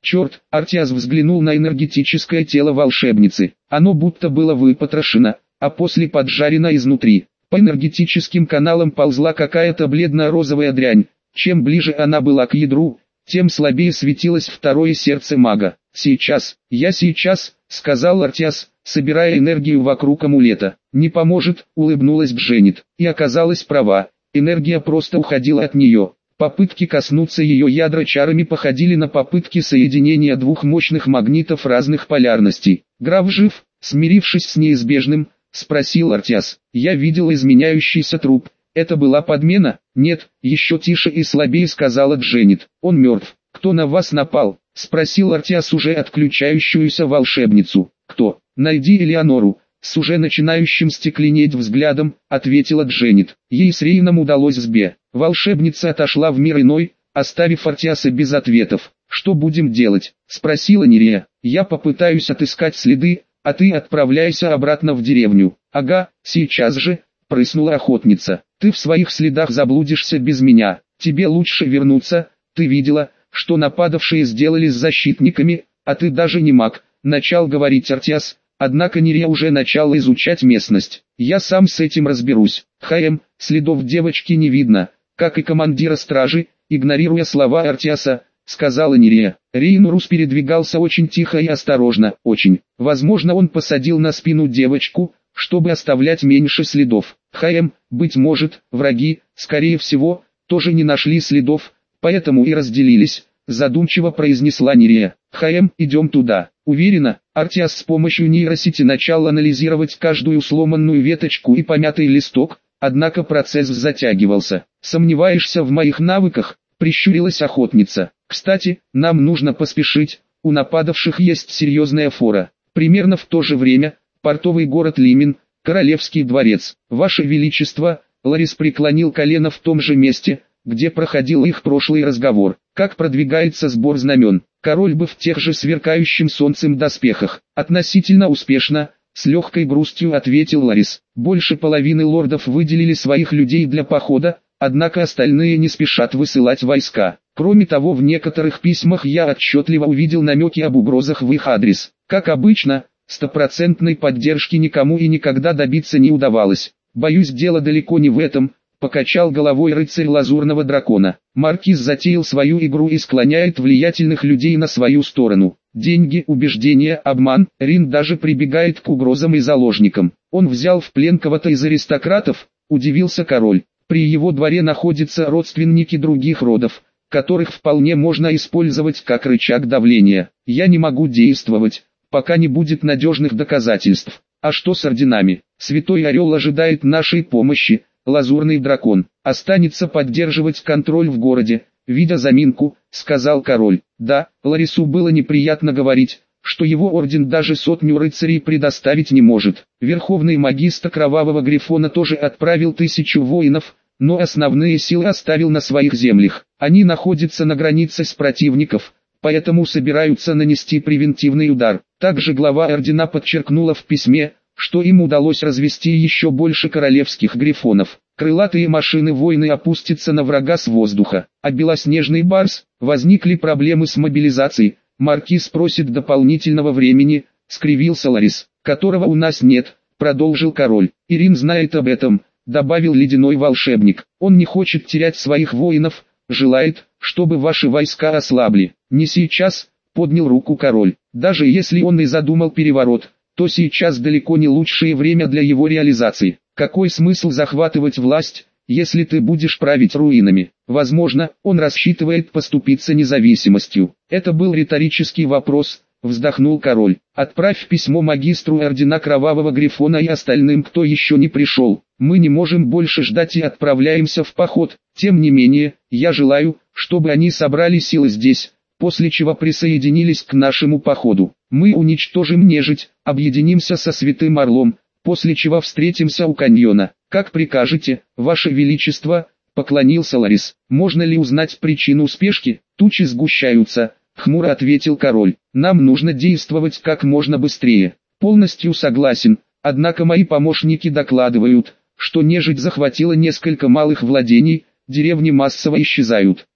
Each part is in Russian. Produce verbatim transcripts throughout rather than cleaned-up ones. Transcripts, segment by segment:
Черт, Артиас взглянул на энергетическое тело волшебницы. Оно будто было выпотрошено, а после поджарено изнутри. По энергетическим каналам ползла какая-то бледно-розовая дрянь. Чем ближе она была к ядру, тем слабее светилось второе сердце мага. «Сейчас, я сейчас», — сказал Артиас, собирая энергию вокруг амулета. «Не поможет», — улыбнулась Дженнет, и оказалась права. Энергия просто уходила от нее. Попытки коснуться ее ядра чарами походили на попытки соединения двух мощных магнитов разных полярностей. «Граф жив?» — смирившись с неизбежным, спросил Артиас. «Я видел изменяющийся труп. Это была подмена?» «Нет», — еще тише и слабее сказала Дженнет. «Он мертв». «Кто на вас напал?» — спросил Артиас уже отключающуюся волшебницу. «Кто?» «Найди Элеонору», — с уже начинающим стекленеть взглядом, ответила Дженнет. Ей с Рейном удалось сбе. Волшебница отошла в мир иной, оставив Артиаса без ответов. «Что будем делать?» — спросила Нерия. «Я попытаюсь отыскать следы, а ты отправляйся обратно в деревню». «Ага, сейчас же», — прыснула охотница. «Ты в своих следах заблудишься без меня. Тебе лучше вернуться. Ты видела, что нападавшие сделали с защитниками, а ты даже не маг», — начал говорить Артиас. Однако Нерия уже начала изучать местность. «Я сам с этим разберусь». «Хм, следов девочки не видно, как и командира стражи», — игнорируя слова Артиаса, сказала Нерия. Рейнурус передвигался очень тихо и осторожно, очень. Возможно, он посадил на спину девочку, чтобы оставлять меньше следов. «Хм, быть может, враги, скорее всего, тоже не нашли следов, поэтому и разделились», — задумчиво произнесла Нерия. «Хм, идем туда». Уверена, Артиас с помощью нейросети начал анализировать каждую сломанную веточку и помятый листок, однако процесс затягивался. «Сомневаешься в моих навыках?» — прищурилась охотница. «Кстати, нам нужно поспешить, у нападавших есть серьезная фора». Примерно в то же время, портовый город Лимин, Королевский дворец. «Ваше Величество», — Ларис преклонил колено в том же месте, где проходил их прошлый разговор. «Как продвигается сбор знамен?» Король бы в тех же сверкающим солнцем доспехах. «Относительно успешно», — с легкой грустью ответил Ларис. «Больше половины лордов выделили своих людей для похода, однако остальные не спешат высылать войска. Кроме того, в некоторых письмах я отчетливо увидел намеки об угрозах в их адрес. Как обычно, стопроцентной поддержки никому и никогда добиться не удавалось. Боюсь, дело далеко не в этом», — покачал головой рыцарь лазурного дракона. «Маркиз затеял свою игру и склоняет влиятельных людей на свою сторону. Деньги, убеждения, обман. Рин даже прибегает к угрозам и заложникам. Он взял в плен кого-то из аристократов», — удивился король. «При его дворе находятся родственники других родов, которых вполне можно использовать как рычаг давления. Я не могу действовать, пока не будет надежных доказательств. А что с орденами? Святой Орел ожидает нашей помощи. Лазурный дракон останется поддерживать контроль в городе», — видя заминку, сказал король. Да, Ларису было неприятно говорить, что его орден даже сотню рыцарей предоставить не может. Верховный магистр Кровавого Грифона тоже отправил тысячу воинов, но основные силы оставил на своих землях. Они находятся на границе с противников, поэтому собираются нанести превентивный удар. Также глава ордена подчеркнула в письме, что им удалось развести еще больше королевских грифонов. Крылатые машины-воины опустятся на врага с воздуха, а белоснежный барс, возникли проблемы с мобилизацией. Маркиз просит дополнительного времени, скривился Ларис, которого у нас нет, продолжил король. Ирин знает об этом, добавил ледяной волшебник. Он не хочет терять своих воинов, желает, чтобы ваши войска ослабли. Не сейчас, поднял руку король. Даже если он и задумал переворот, то сейчас далеко не лучшее время для его реализации. Какой смысл захватывать власть, если ты будешь править руинами? Возможно, он рассчитывает поступиться независимостью. Это был риторический вопрос, вздохнул король. Отправь письмо магистру ордена Кровавого Грифона и остальным, кто еще не пришел. Мы не можем больше ждать и отправляемся в поход. Тем не менее, я желаю, чтобы они собрали силы здесь, после чего присоединились к нашему походу. Мы уничтожим нежить, объединимся со Святым Орлом, после чего встретимся у каньона. Как прикажете, Ваше Величество, поклонился Ларис. Можно ли узнать причину спешки? Тучи сгущаются, хмуро ответил король. Нам нужно действовать как можно быстрее. Полностью согласен, однако мои помощники докладывают, что нежить захватила несколько малых владений, деревни массово исчезают.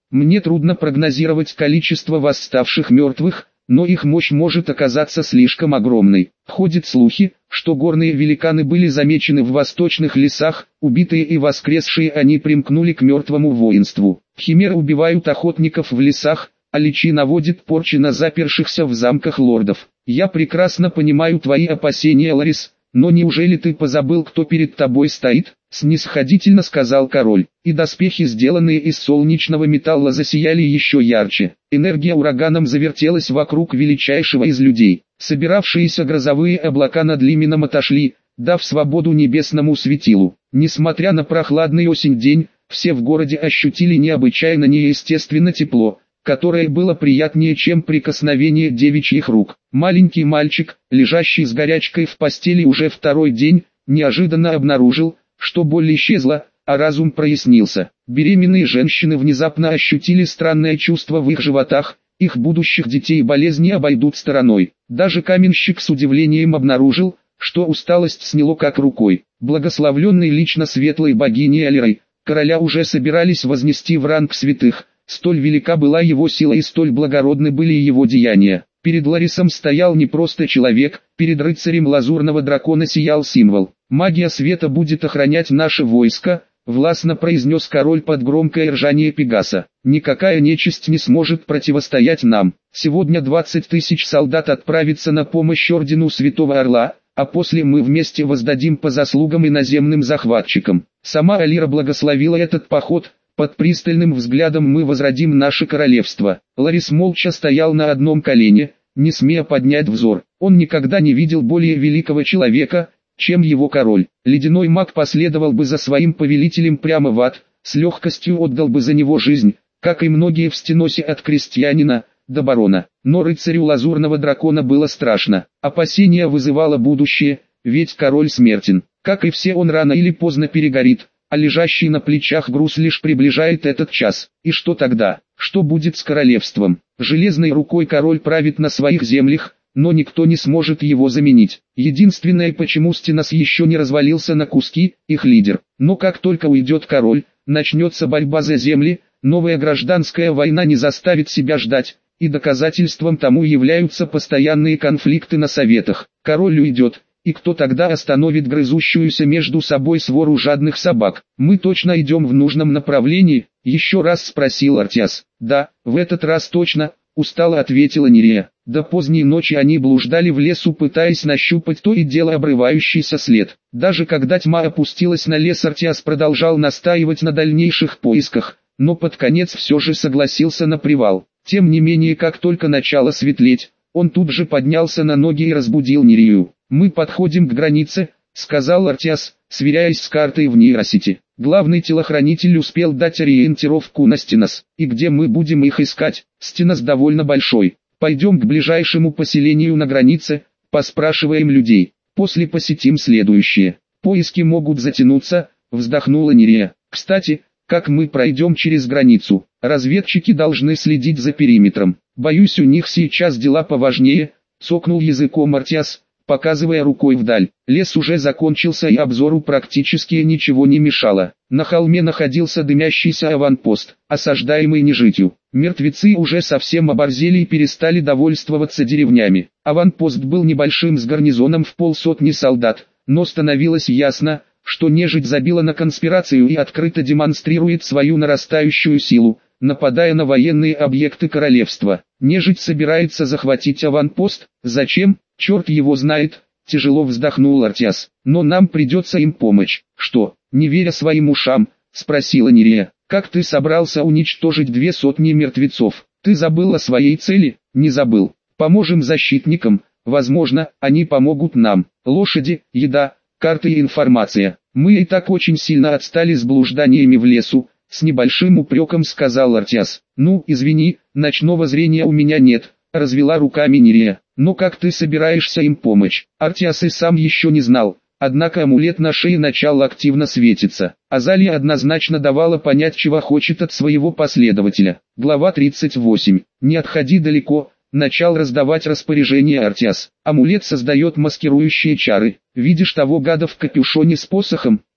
Мне трудно прогнозировать количество восставших мертвых, но их мощь может оказаться слишком огромной. Ходят слухи, что горные великаны были замечены в восточных лесах, убитые и воскресшие они примкнули к мертвому воинству. Химеры убивают охотников в лесах, а личи наводят порчи на запершихся в замках лордов. Я прекрасно понимаю твои опасения, Ларис, но неужели ты позабыл, кто перед тобой стоит? Снисходительно сказал король, и доспехи, сделанные из солнечного металла, засияли еще ярче. Энергия ураганом завертелась вокруг величайшего из людей. Собиравшиеся грозовые облака над Лименом отошли, дав свободу небесному светилу. Несмотря на прохладный осень день, все в городе ощутили необычайно неестественно тепло, которое было приятнее, чем прикосновение девичьих рук. Маленький мальчик, лежащий с горячкой в постели уже второй день, неожиданно обнаружил, что боль исчезла, а разум прояснился. Беременные женщины внезапно ощутили странное чувство в их животах, их будущих детей болезни обойдут стороной. Даже каменщик с удивлением обнаружил, что усталость сняло как рукой. Благословленный лично светлой богиней Алирой, короля уже собирались вознести в ранг святых, столь велика была его сила и столь благородны были его деяния. Перед Ларисом стоял не просто человек, перед рыцарем лазурного дракона сиял символ. «Магия света будет охранять наше войско», — властно произнес король под громкое ржание Пегаса. «Никакая нечисть не сможет противостоять нам. Сегодня двадцать тысяч солдат отправится на помощь ордену Святого Орла, а после мы вместе воздадим по заслугам иноземным захватчикам». Сама Алира благословила этот поход. Под пристальным взглядом мы возродим наше королевство. Ларис молча стоял на одном колене, не смея поднять взор. Он никогда не видел более великого человека, чем его король. Ледяной маг последовал бы за своим повелителем прямо в ад, с легкостью отдал бы за него жизнь, как и многие в Стеносе от крестьянина до барона. Но рыцарю лазурного дракона было страшно. Опасение вызывало будущее, ведь король смертен. Как и все, он рано или поздно перегорит, а лежащий на плечах груз лишь приближает этот час. И что тогда? Что будет с королевством? Железной рукой король правит на своих землях, но никто не сможет его заменить. Единственное, почему Стенос еще не развалился на куски, их лидер. Но как только уйдет король, начнется борьба за земли, новая гражданская война не заставит себя ждать, и доказательством тому являются постоянные конфликты на советах. Король уйдет, и кто тогда остановит грызущуюся между собой свору жадных собак? Мы точно идем в нужном направлении? Еще раз спросил Артиас. Да, в этот раз точно, устало ответила Нерия. До поздней ночи они блуждали в лесу, пытаясь нащупать то и дело обрывающийся след. Даже когда тьма опустилась на лес, Артиас продолжал настаивать на дальнейших поисках, но под конец все же согласился на привал. Тем не менее, как только начало светлеть, он тут же поднялся на ноги и разбудил Нерию. «Мы подходим к границе», — сказал Артиас, сверяясь с картой в нейросети. Главный телохранитель успел дать ориентировку на Стенос. «И где мы будем их искать?» «Стенос довольно большой. Пойдем к ближайшему поселению на границе, поспрашиваем людей. После посетим следующее. Поиски могут затянуться», — вздохнула Нерия. «Кстати, как мы пройдем через границу? Разведчики должны следить за периметром. Боюсь, у них сейчас дела поважнее», — цокнул языком Артиас, показывая рукой вдаль. Лес уже закончился и обзору практически ничего не мешало. На холме находился дымящийся аванпост, осаждаемый нежитью. Мертвецы уже совсем оборзели и перестали довольствоваться деревнями. Аванпост был небольшим с гарнизоном в полсотни солдат, но становилось ясно, что нежить забила на конспирацию и открыто демонстрирует свою нарастающую силу, нападая на военные объекты королевства. Нежить собирается захватить аванпост? Зачем? Черт его знает, тяжело вздохнул Артиас. Но нам придется им помочь. Что, не веря своим ушам, спросила Нерия. Как ты собрался уничтожить две сотни мертвецов? Ты забыл о своей цели? Не забыл. Поможем защитникам, возможно, они помогут нам. Лошади, еда, карты и информация. Мы и так очень сильно отстали с блужданиями в лесу, с небольшим упреком сказал Артиас. Ну, извини, ночного зрения у меня нет, развела руками Нерия. Но как ты собираешься им помочь? Артиас и сам еще не знал, однако амулет на шее начал активно светиться. Азалия однозначно давала понять, чего хочет от своего последователя. Глава тридцать восемь. Не отходи далеко. Начал раздавать распоряжение Артиас. Амулет создает маскирующие чары. Видишь того гада в капюшоне с посохом?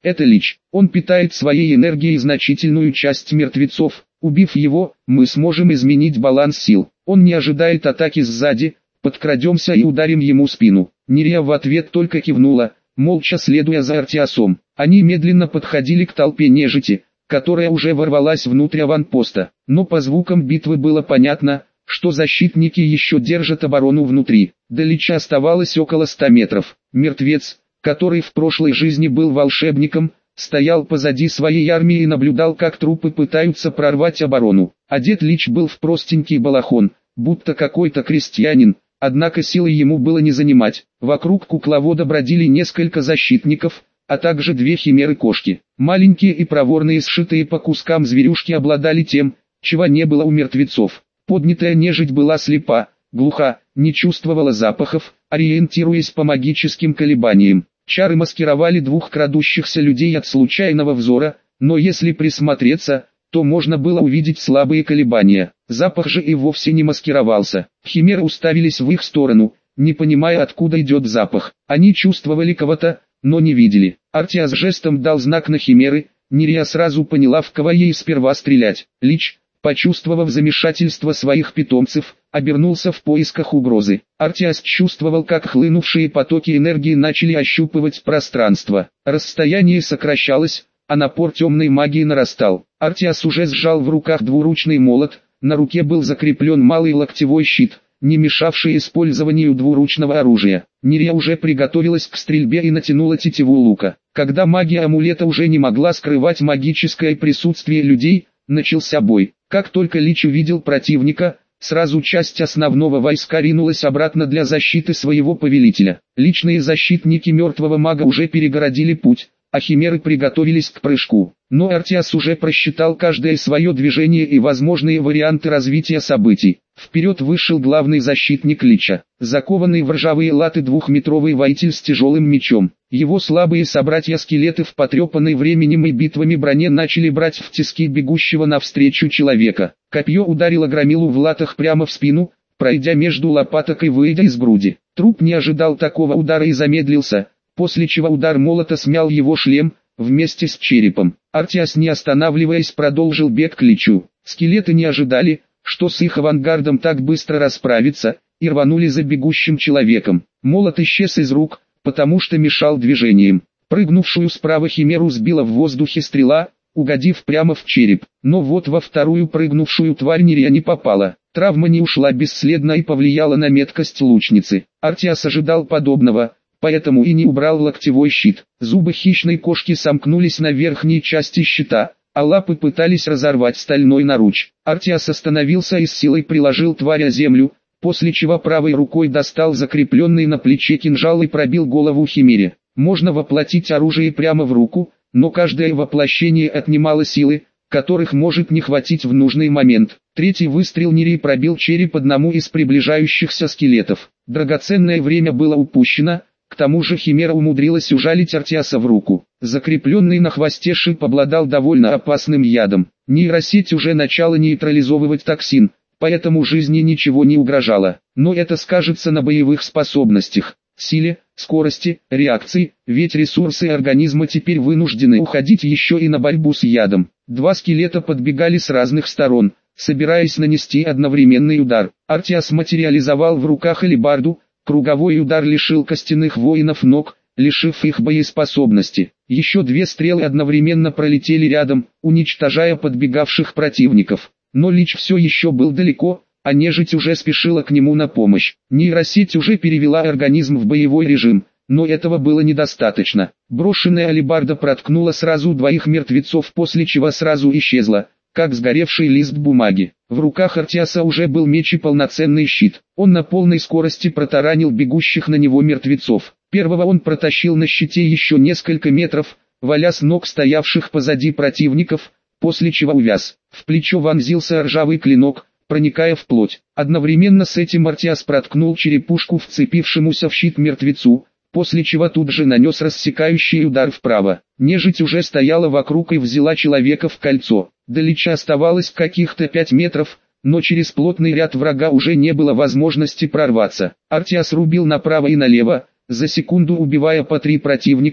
Это Лич. Он питает своей энергией значительную часть мертвецов. Убив его, мы сможем изменить баланс сил. Он не ожидает атаки сзади, подкрадемся и ударим ему спину. Нерия в ответ только кивнула, молча следуя за Артиасом. Они медленно подходили к толпе нежити, которая уже ворвалась внутрь аванпоста. Но по звукам битвы было понятно, что защитники еще держат оборону внутри. До Лича оставалось около ста метров. Мертвец, который в прошлой жизни был волшебником, стоял позади своей армии и наблюдал, как трупы пытаются прорвать оборону. Одет Лич был в простенький балахон, будто какой-то крестьянин, однако силой ему было не занимать. Вокруг кукловода бродили несколько защитников, а также две химеры-кошки. Маленькие и проворные, сшитые по кускам зверюшки обладали тем, чего не было у мертвецов. Поднятая нежить была слепа, глуха, не чувствовала запахов, ориентируясь по магическим колебаниям. Чары маскировали двух крадущихся людей от случайного взора, но если присмотреться, то можно было увидеть слабые колебания. Запах же и вовсе не маскировался. Химеры уставились в их сторону, не понимая, откуда идет запах. Они чувствовали кого-то, но не видели. Артиас жестом дал знак на химеры, Нерия сразу поняла, в кого ей сперва стрелять. Лич, почувствовав замешательство своих питомцев, обернулся в поисках угрозы. Артиас чувствовал, как хлынувшие потоки энергии начали ощупывать пространство. Расстояние сокращалось, а напор темной магии нарастал. Артиас уже сжал в руках двуручный молот, на руке был закреплен малый локтевой щит, не мешавший использованию двуручного оружия. Нерия уже приготовилась к стрельбе и натянула тетиву лука. Когда магия амулета уже не могла скрывать магическое присутствие людей, начался бой. Как только Лич увидел противника, сразу часть основного войска ринулась обратно для защиты своего повелителя. Личные защитники мертвого мага уже перегородили путь, а химеры приготовились к прыжку. Но Артиас уже просчитал каждое свое движение и возможные варианты развития событий. Вперед вышел главный защитник Лича, закованный в ржавые латы двухметровый воитель с тяжелым мечом. Его слабые собратья-скелеты в потрепанной временем и битвами броне начали брать в тиски бегущего навстречу человека. Копье ударило громилу в латах прямо в спину, пройдя между лопаток и выйдя из груди. Труп не ожидал такого удара и замедлился, после чего удар молота смял его шлем, вместе с черепом. Артиас, не останавливаясь, продолжил бег к Личу. Скелеты не ожидали, что с их авангардом так быстро расправиться, и рванули за бегущим человеком. Молот исчез из рук, потому что мешал движениям. Прыгнувшую справа химеру сбила в воздухе стрела, угодив прямо в череп. Но вот во вторую прыгнувшую тварь Нерия не попала. Травма не ушла бесследно и повлияла на меткость лучницы. Артиас ожидал подобного, поэтому и не убрал локтевой щит. Зубы хищной кошки сомкнулись на верхней части щита, а лапы пытались разорвать стальной наруч. Артиас остановился и с силой приложил тварь о землю, после чего правой рукой достал закрепленный на плече кинжал и пробил голову химере. Можно воплотить оружие прямо в руку, но каждое воплощение отнимало силы, которых может не хватить в нужный момент. Третий выстрел Нерии пробил череп одному из приближающихся скелетов. Драгоценное время было упущено. К тому же химера умудрилась ужалить Артиаса в руку. Закрепленный на хвосте шип обладал довольно опасным ядом. Нейросеть уже начала нейтрализовывать токсин, поэтому жизни ничего не угрожало. Но это скажется на боевых способностях, силе, скорости, реакции, ведь ресурсы организма теперь вынуждены уходить еще и на борьбу с ядом. Два скелета подбегали с разных сторон, собираясь нанести одновременный удар. Артиас материализовал в руках алебарду. Круговой удар лишил костяных воинов ног, лишив их боеспособности. Еще две стрелы одновременно пролетели рядом, уничтожая подбегавших противников. Но Лич все еще был далеко, а нежить уже спешила к нему на помощь. Нейросеть уже перевела организм в боевой режим, но этого было недостаточно. Брошенная алебарда проткнула сразу двоих мертвецов, после чего сразу исчезла, как сгоревший лист бумаги. В руках Артиаса уже был меч и полноценный щит. Он на полной скорости протаранил бегущих на него мертвецов. Первого он протащил на щите еще несколько метров, валя с ног стоявших позади противников, после чего увяз. В плечо вонзился ржавый клинок, проникая в плоть. Одновременно с этим Артиас проткнул черепушку вцепившемуся в щит мертвецу, после чего тут же нанес рассекающий удар вправо. Нежить уже стояла вокруг и взяла человека в кольцо. До Лича оставалось каких-то пять метров, но через плотный ряд врага уже не было возможности прорваться. Артиас рубил направо и налево, за секунду убивая по три противника,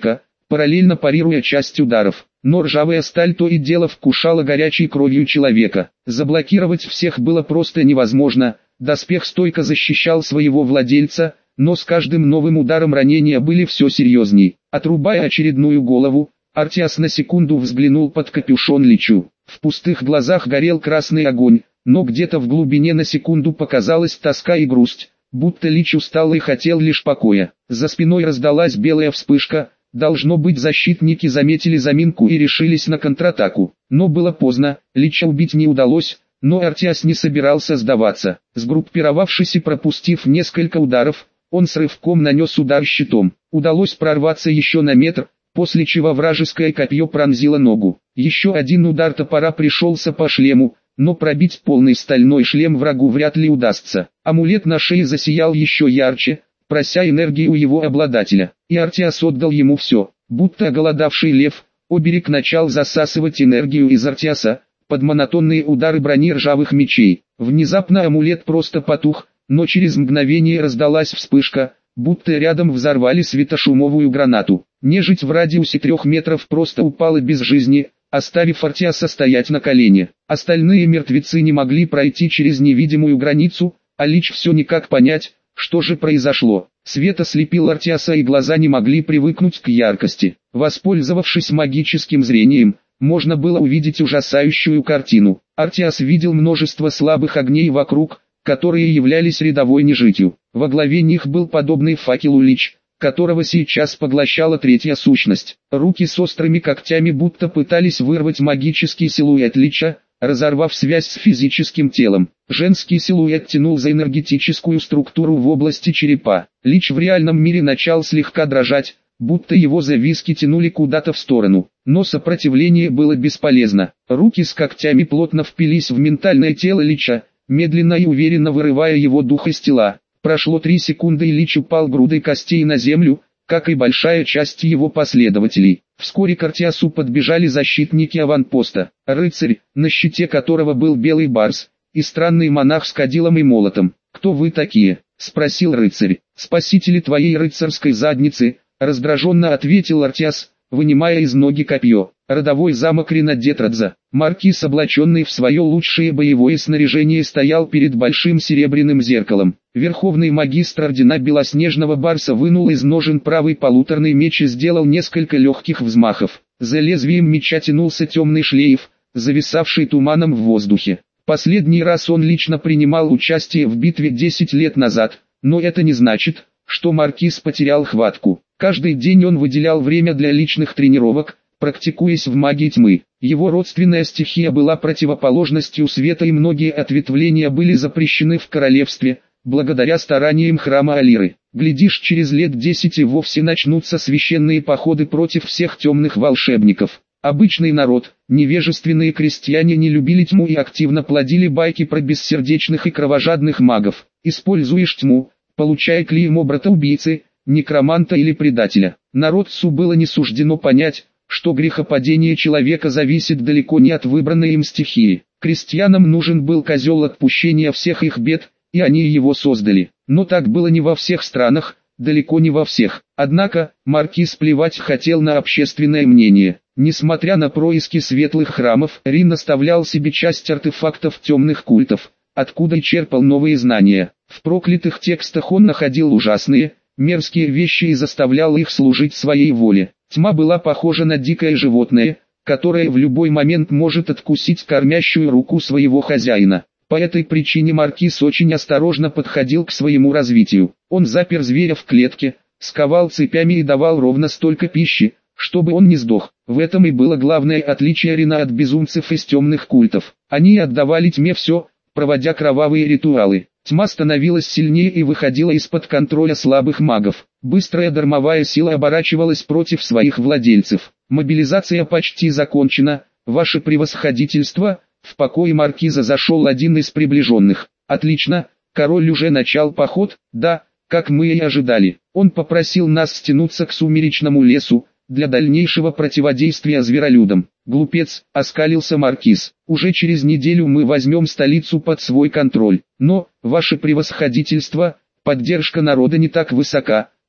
параллельно парируя часть ударов. Но ржавая сталь то и дело вкушала горячей кровью человека. Заблокировать всех было просто невозможно, доспех стойко защищал своего владельца, но с каждым новым ударом ранения были все серьезней. Отрубая очередную голову, Артиас на секунду взглянул под капюшон Личу. В пустых глазах горел красный огонь, но где-то в глубине на секунду показалась тоска и грусть, будто Лич устал и хотел лишь покоя. За спиной раздалась белая вспышка. Должно быть, защитники заметили заминку и решились на контратаку. Но было поздно, Лича убить не удалось, но Артиас не собирался сдаваться. Сгруппировавшись и пропустив несколько ударов, он с рывком нанес удар щитом. Удалось прорваться еще на метр, после чего вражеское копье пронзило ногу. Еще один удар топора пришелся по шлему, но пробить полный стальной шлем врагу вряд ли удастся. Амулет на шее засиял еще ярче, прося энергии у его обладателя, и Артиас отдал ему все. Будто оголодавший лев, оберег начал засасывать энергию из Артиаса, под монотонные удары брони ржавых мечей. Внезапно амулет просто потух, но через мгновение раздалась вспышка, будто рядом взорвали светошумовую гранату. Нежить в радиусе трех метров просто упала без жизни, оставив Артиаса стоять на колене. Остальные мертвецы не могли пройти через невидимую границу, а Лич все никак понять, что же произошло. Свет ослепил Артиаса, и глаза не могли привыкнуть к яркости. Воспользовавшись магическим зрением, можно было увидеть ужасающую картину. Артиас видел множество слабых огней вокруг, которые являлись рядовой нежитью. Во главе них был подобный факелу Лич, которого сейчас поглощала третья сущность. Руки с острыми когтями будто пытались вырвать магический силуэт Лича, разорвав связь с физическим телом. Женский силуэт тянул за энергетическую структуру в области черепа. Лич в реальном мире начал слегка дрожать, будто его зависки тянули куда-то в сторону. Но сопротивление было бесполезно. Руки с когтями плотно впились в ментальное тело Лича, медленно и уверенно вырывая его дух из тела. Прошло три секунды, и Лич упал грудой костей на землю, как и большая часть его последователей. Вскоре к Артиасу подбежали защитники аванпоста, рыцарь, на щите которого был белый барс, и странный монах с кадилом и молотом. «Кто вы такие?» — спросил рыцарь. «Спасители твоей рыцарской задницы», — раздраженно ответил Артиас, вынимая из ноги копье. Родовой замок Ринадетрадза. Маркиз, облаченный в свое лучшее боевое снаряжение, стоял перед большим серебряным зеркалом. Верховный магистр ордена Белоснежного Барса вынул из ножен правый полуторный меч и сделал несколько легких взмахов. За лезвием меча тянулся темный шлейф, зависавший туманом в воздухе. Последний раз он лично принимал участие в битве десять лет назад, но это не значит, что маркиз потерял хватку. Каждый день он выделял время для личных тренировок, практикуясь в магии тьмы. Его родственная стихия была противоположностью света, и многие ответвления были запрещены в королевстве, благодаря стараниям храма Алиры. Глядишь, через лет десять и вовсе начнутся священные походы против всех темных волшебников. Обычный народ, невежественные крестьяне не любили тьму и активно плодили байки про бессердечных и кровожадных магов. Используешь тьму, получай клеймо брата-убийцы, некроманта или предателя. Народцу было не суждено понять, что грехопадение человека зависит далеко не от выбранной им стихии. Крестьянам нужен был козел отпущения всех их бед, и они его создали. Но так было не во всех странах, далеко не во всех. Однако, маркиз плевать хотел на общественное мнение. Несмотря на происки светлых храмов, Рин оставлял себе часть артефактов темных культов, откуда и черпал новые знания. В проклятых текстах он находил ужасные, мерзкие вещи и заставлял их служить своей воле. Тьма была похожа на дикое животное, которое в любой момент может откусить кормящую руку своего хозяина. По этой причине маркиз очень осторожно подходил к своему развитию. Он запер зверя в клетке, сковал цепями и давал ровно столько пищи, чтобы он не сдох. В этом и было главное отличие Рина от безумцев из темных культов. Они отдавали тьме все, проводя кровавые ритуалы. Тьма становилась сильнее и выходила из-под контроля слабых магов. Быстрая дармовая сила оборачивалась против своих владельцев. Мобилизация почти закончена, ваше превосходительство. В покое маркиза зашел один из приближенных. Отлично, король уже начал поход, да, как мы и ожидали. Он попросил нас стянуться к сумеречному лесу, для дальнейшего противодействия зверолюдам. Глупец, оскалился маркиз. Уже через неделю мы возьмем столицу под свой контроль. Но, ваше превосходительство, поддержка народа не так высока,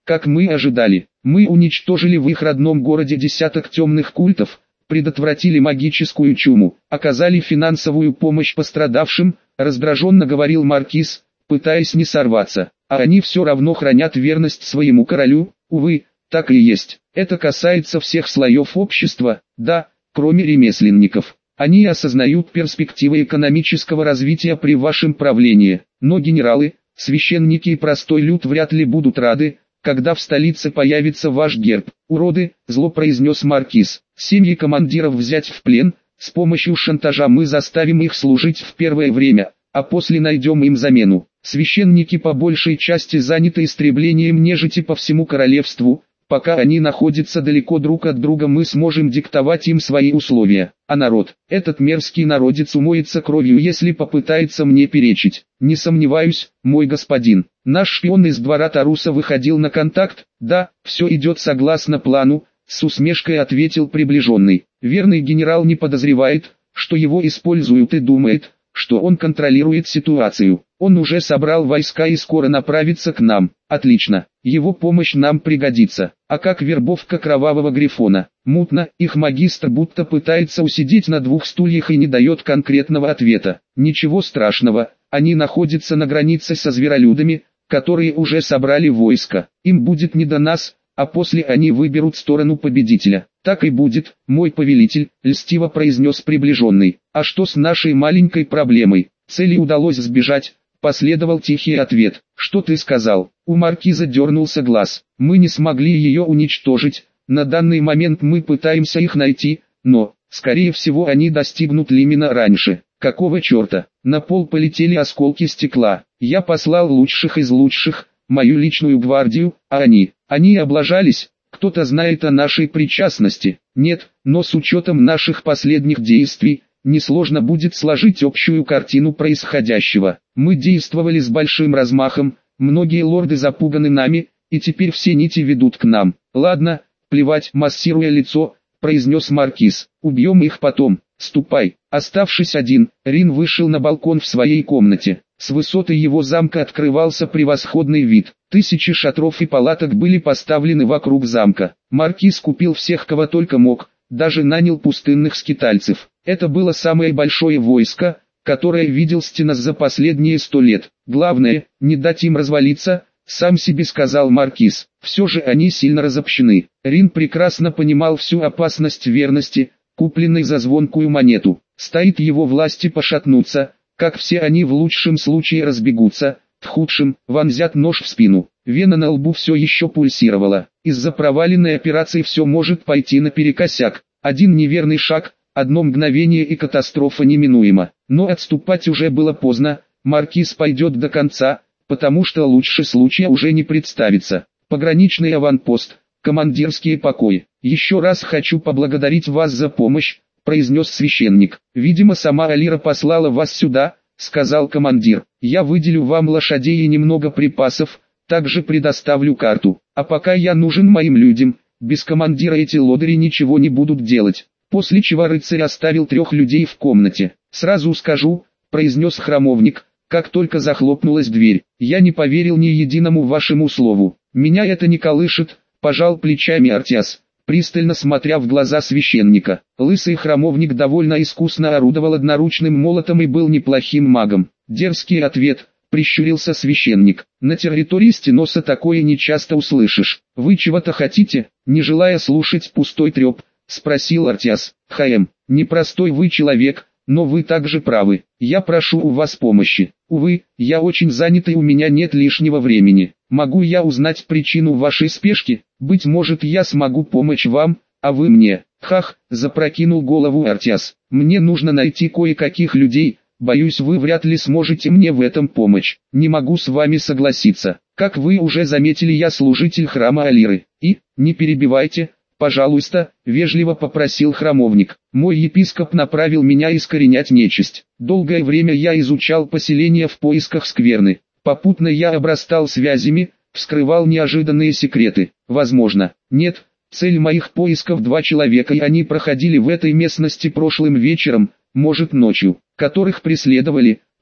как мы ожидали. Мы уничтожили в их родном городе десяток темных культов, предотвратили магическую чуму, оказали финансовую помощь пострадавшим, раздраженно говорил маркиз, пытаясь не сорваться. А они все равно хранят верность своему королю. Увы, так и есть. Это касается всех слоев общества, да, кроме ремесленников. Они осознают перспективы экономического развития при вашем правлении, но генералы, священники и простой люд вряд ли будут рады, когда в столице появится ваш герб. Уроды, зло произнес маркиз. Семьи командиров взять в плен, с помощью шантажа мы заставим их служить в первое время, а после найдем им замену. Священники по большей части заняты истреблением нежити по всему королевству. Пока они находятся далеко друг от друга, мы сможем диктовать им свои условия. А народ, этот мерзкий народец умоется кровью, если попытается мне перечить. Не сомневаюсь, мой господин. Наш шпион из двора Таруса выходил на контакт. Да, все идет согласно плану, с усмешкой ответил приближенный. Верный генерал не подозревает, что его используют, и думает, что он контролирует ситуацию. Он уже собрал войска и скоро направится к нам. Отлично, его помощь нам пригодится. А как вербовка кровавого грифона? Мутно, их магистр будто пытается усидеть на двух стульях и не дает конкретного ответа. Ничего страшного, они находятся на границе со зверолюдами, которые уже собрали войско. Им будет не до нас, а после они выберут сторону победителя. Так и будет, мой повелитель, льстиво произнес приближенный. А что с нашей маленькой проблемой? Цели удалось сбежать. Последовал тихий ответ. Что ты сказал? У маркиза дернулся глаз. Мы не смогли ее уничтожить. На данный момент мы пытаемся их найти, но, скорее всего, они достигнут Лимена раньше. Какого черта? На пол полетели осколки стекла. Я послал лучших из лучших, мою личную гвардию, а они, они облажались. Кто-то знает о нашей причастности? Нет, но с учетом наших последних действий, несложно будет сложить общую картину происходящего. Мы действовали с большим размахом, многие лорды запуганы нами, и теперь все нити ведут к нам. Ладно, плевать, массируя лицо, произнес маркиз. Убьем их потом. Ступай. Оставшись один, Рин вышел на балкон в своей комнате. С высоты его замка открывался превосходный вид. Тысячи шатров и палаток были поставлены вокруг замка. Маркиз купил всех, кого только мог, даже нанял пустынных скитальцев. Это было самое большое войско, которое видел Стенос за последние сто лет. Главное, не дать им развалиться, сам себе сказал маркиз. Все же они сильно разобщены. Рин прекрасно понимал всю опасность верности, купленной за звонкую монету. Стоит его власти пошатнуться, как все они в лучшем случае разбегутся, в худшем вонзят нож в спину. Вена на лбу все еще пульсировала. Из-за проваленной операции все может пойти наперекосяк. Один неверный шаг, одно мгновение и катастрофа неминуема. Но отступать уже было поздно, маркиз пойдет до конца, потому что лучше случая уже не представится. Пограничный аванпост, командирские покои. Еще раз хочу поблагодарить вас за помощь, произнес священник. Видимо, сама Алира послала вас сюда, сказал командир. Я выделю вам лошадей и немного припасов, также предоставлю карту. А пока я нужен моим людям, без командира эти лодыри ничего не будут делать. После чего рыцарь оставил трех людей в комнате. Сразу скажу, произнес храмовник, как только захлопнулась дверь. Я не поверил ни единому вашему слову. Меня это не колышет, пожал плечами Артиас, пристально смотря в глаза священника. Лысый храмовник довольно искусно орудовал одноручным молотом и был неплохим магом. Дерзкий ответ, прищурился священник. На территории Стеноса такое не часто услышишь. Вы чего-то хотите? Не желая слушать пустой треп, спросил Артиас. Хаэм, непростой вы человек, но вы также правы. Я прошу у вас помощи. Увы, я очень занят и у меня нет лишнего времени. Могу я узнать причину вашей спешки? Быть может, я смогу помочь вам, а вы мне. Хах, запрокинул голову Артиас. Мне нужно найти кое-каких людей. Боюсь, вы вряд ли сможете мне в этом помочь. Не могу с вами согласиться. Как вы уже заметили, я служитель храма Алиры. И, не перебивайте, пожалуйста, вежливо попросил храмовник. Мой епископ направил меня искоренять нечисть. Долгое время я изучал поселения в поисках скверны. Попутно я обрастал связями, вскрывал неожиданные секреты. Возможно, нет, цель моих поисков два человека, и они проходили в этой местности прошлым вечером, может ночью, которых преследовали,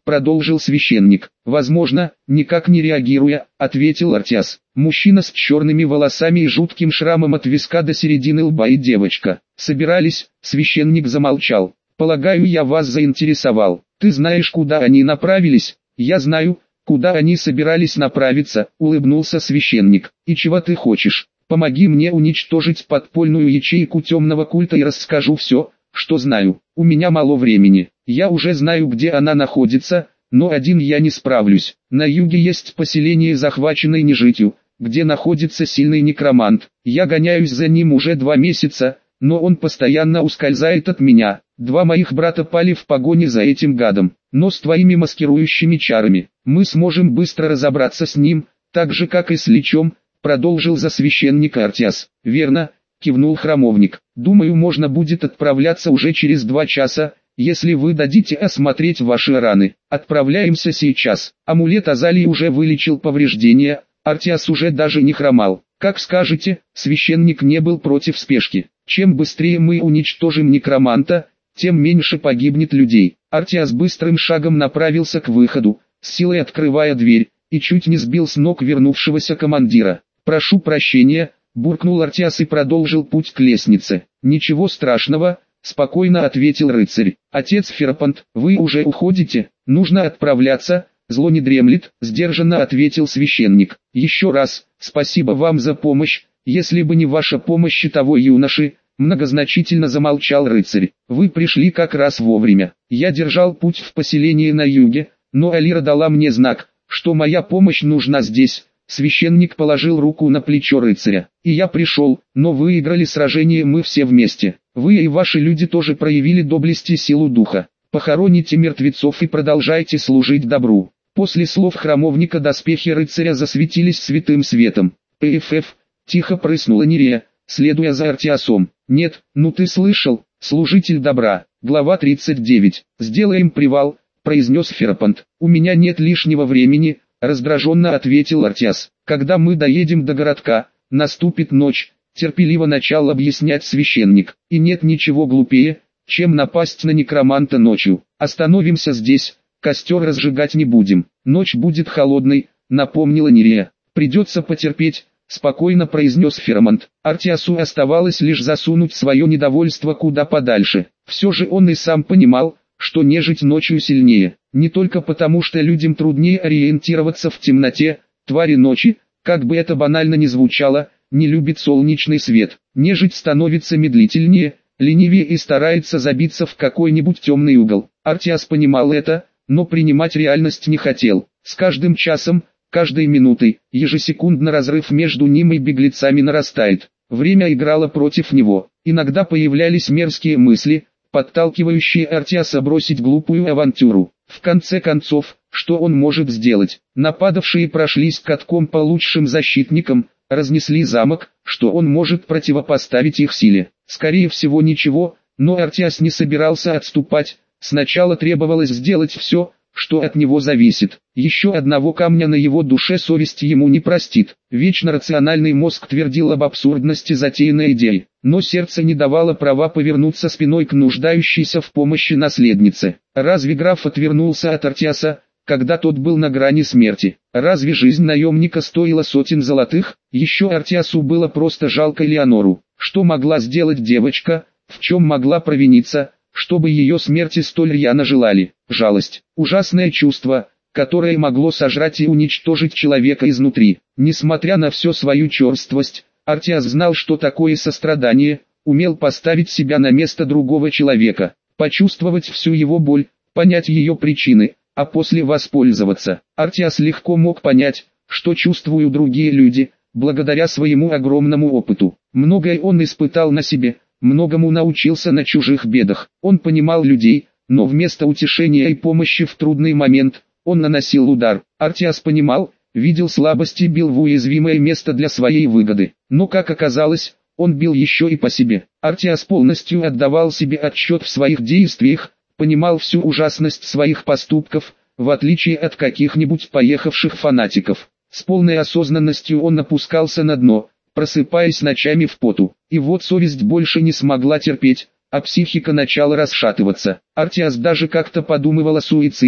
продолжил священник. Возможно, никак не реагируя, ответил Артиас. Мужчина с черными волосами и жутким шрамом от виска до середины лба и девочка. Собирались, священник замолчал. Полагаю, я вас заинтересовал. Ты знаешь, куда они направились? Я знаю, куда они собирались направиться, улыбнулся священник. И чего ты хочешь? Помоги мне уничтожить подпольную ячейку темного культа и расскажу все, что знаю. У меня мало времени. Я уже знаю, где она находится, но один я не справлюсь. На юге есть поселение, захваченное нежитью, где находится сильный некромант. Я гоняюсь за ним уже два месяца, но он постоянно ускользает от меня. Два моих брата пали в погоне за этим гадом, но с твоими маскирующими чарами мы сможем быстро разобраться с ним, так же как и с Личом, продолжил за священника Артиас. Верно, кивнул храмовник. Думаю, можно будет отправляться уже через два часа, если вы дадите осмотреть ваши раны. Отправляемся сейчас. Амулет Азалии уже вылечил повреждения, Артиас уже даже не хромал. Как скажете, священник не был против спешки. Чем быстрее мы уничтожим некроманта, тем меньше погибнет людей. Артиас быстрым шагом направился к выходу, с силой открывая дверь, и чуть не сбил с ног вернувшегося командира. «Прошу прощения», — буркнул Артиас и продолжил путь к лестнице. «Ничего страшного», — спокойно ответил рыцарь. «Отец Ферапонт, вы уже уходите? Нужно отправляться, зло не дремлет», — сдержанно ответил священник. «Еще раз, спасибо вам за помощь, если бы не ваша помощь и того юноши», — многозначительно замолчал рыцарь. «Вы пришли как раз вовремя. Я держал путь в поселение на юге, но Алира дала мне знак, что моя помощь нужна здесь». Священник положил руку на плечо рыцаря. «И я пришел, но выиграли сражение мы все вместе. Вы и ваши люди тоже проявили доблесть и силу духа. Похороните мертвецов и продолжайте служить добру». После слов храмовника доспехи рыцаря засветились святым светом. «ПФФ», — тихо прыснула Нерия, следуя за Артиасом. «Нет, ну ты слышал, служитель добра». Глава тридцать девять. «Сделаем привал», — произнес Ферапонт. «У меня нет лишнего времени», — раздраженно ответил Артиас. «Когда мы доедем до городка, наступит ночь», — терпеливо начал объяснять священник. «И нет ничего глупее, чем напасть на некроманта ночью. Остановимся здесь, костер разжигать не будем. Ночь будет холодной», — напомнила Нерия. «Придется потерпеть», — спокойно произнес Ферапонт. Артиасу оставалось лишь засунуть свое недовольство куда подальше. Все же он и сам понимал, что нежить ночью сильнее. Не только потому, что людям труднее ориентироваться в темноте, твари ночи, как бы это банально ни звучало, не любит солнечный свет. Нежить становится медлительнее, ленивее и старается забиться в какой-нибудь темный угол. Артиас понимал это, но принимать реальность не хотел. С каждым часом, каждой минутой, ежесекундно разрыв между ним и беглецами нарастает. Время играло против него. Иногда появлялись мерзкие мысли, подталкивающие Артиаса бросить глупую авантюру. В конце концов, что он может сделать? Нападавшие прошлись катком по лучшим защитникам, разнесли замок, что он может противопоставить их силе? Скорее всего ничего, но Артиас не собирался отступать. Сначала требовалось сделать все, что от него зависит. Еще одного камня на его душе совесть ему не простит. Вечно рациональный мозг твердил об абсурдности затеянной идеи, но сердце не давало права повернуться спиной к нуждающейся в помощи наследнице. Разве граф отвернулся от Артиаса, когда тот был на грани смерти? Разве жизнь наемника стоила сотен золотых? Еще Артиасу было просто жалко Леонору. Что могла сделать девочка, в чем могла провиниться, чтобы ее смерти столь рьяно желали? Жалость. Ужасное чувство, которое могло сожрать и уничтожить человека изнутри. Несмотря на всю свою черствость, Артиас знал, что такое сострадание, умел поставить себя на место другого человека, почувствовать всю его боль, понять ее причины, а после воспользоваться. Артиас легко мог понять, что чувствуют другие люди, благодаря своему огромному опыту. Многое он испытал на себе, многому научился на чужих бедах. Он понимал людей, но вместо утешения и помощи в трудный момент, он наносил удар. Артиас понимал, видел слабости и бил в уязвимое место для своей выгоды. Но как оказалось, он бил еще и по себе. Артиас полностью отдавал себе отчет в своих действиях, понимал всю ужасность своих поступков, в отличие от каких-нибудь поехавших фанатиков. С полной осознанностью он опускался на дно, просыпаясь ночами в поту. И вот совесть больше не смогла терпеть, а психика начала расшатываться. Артиас даже как-то подумывал о суициде,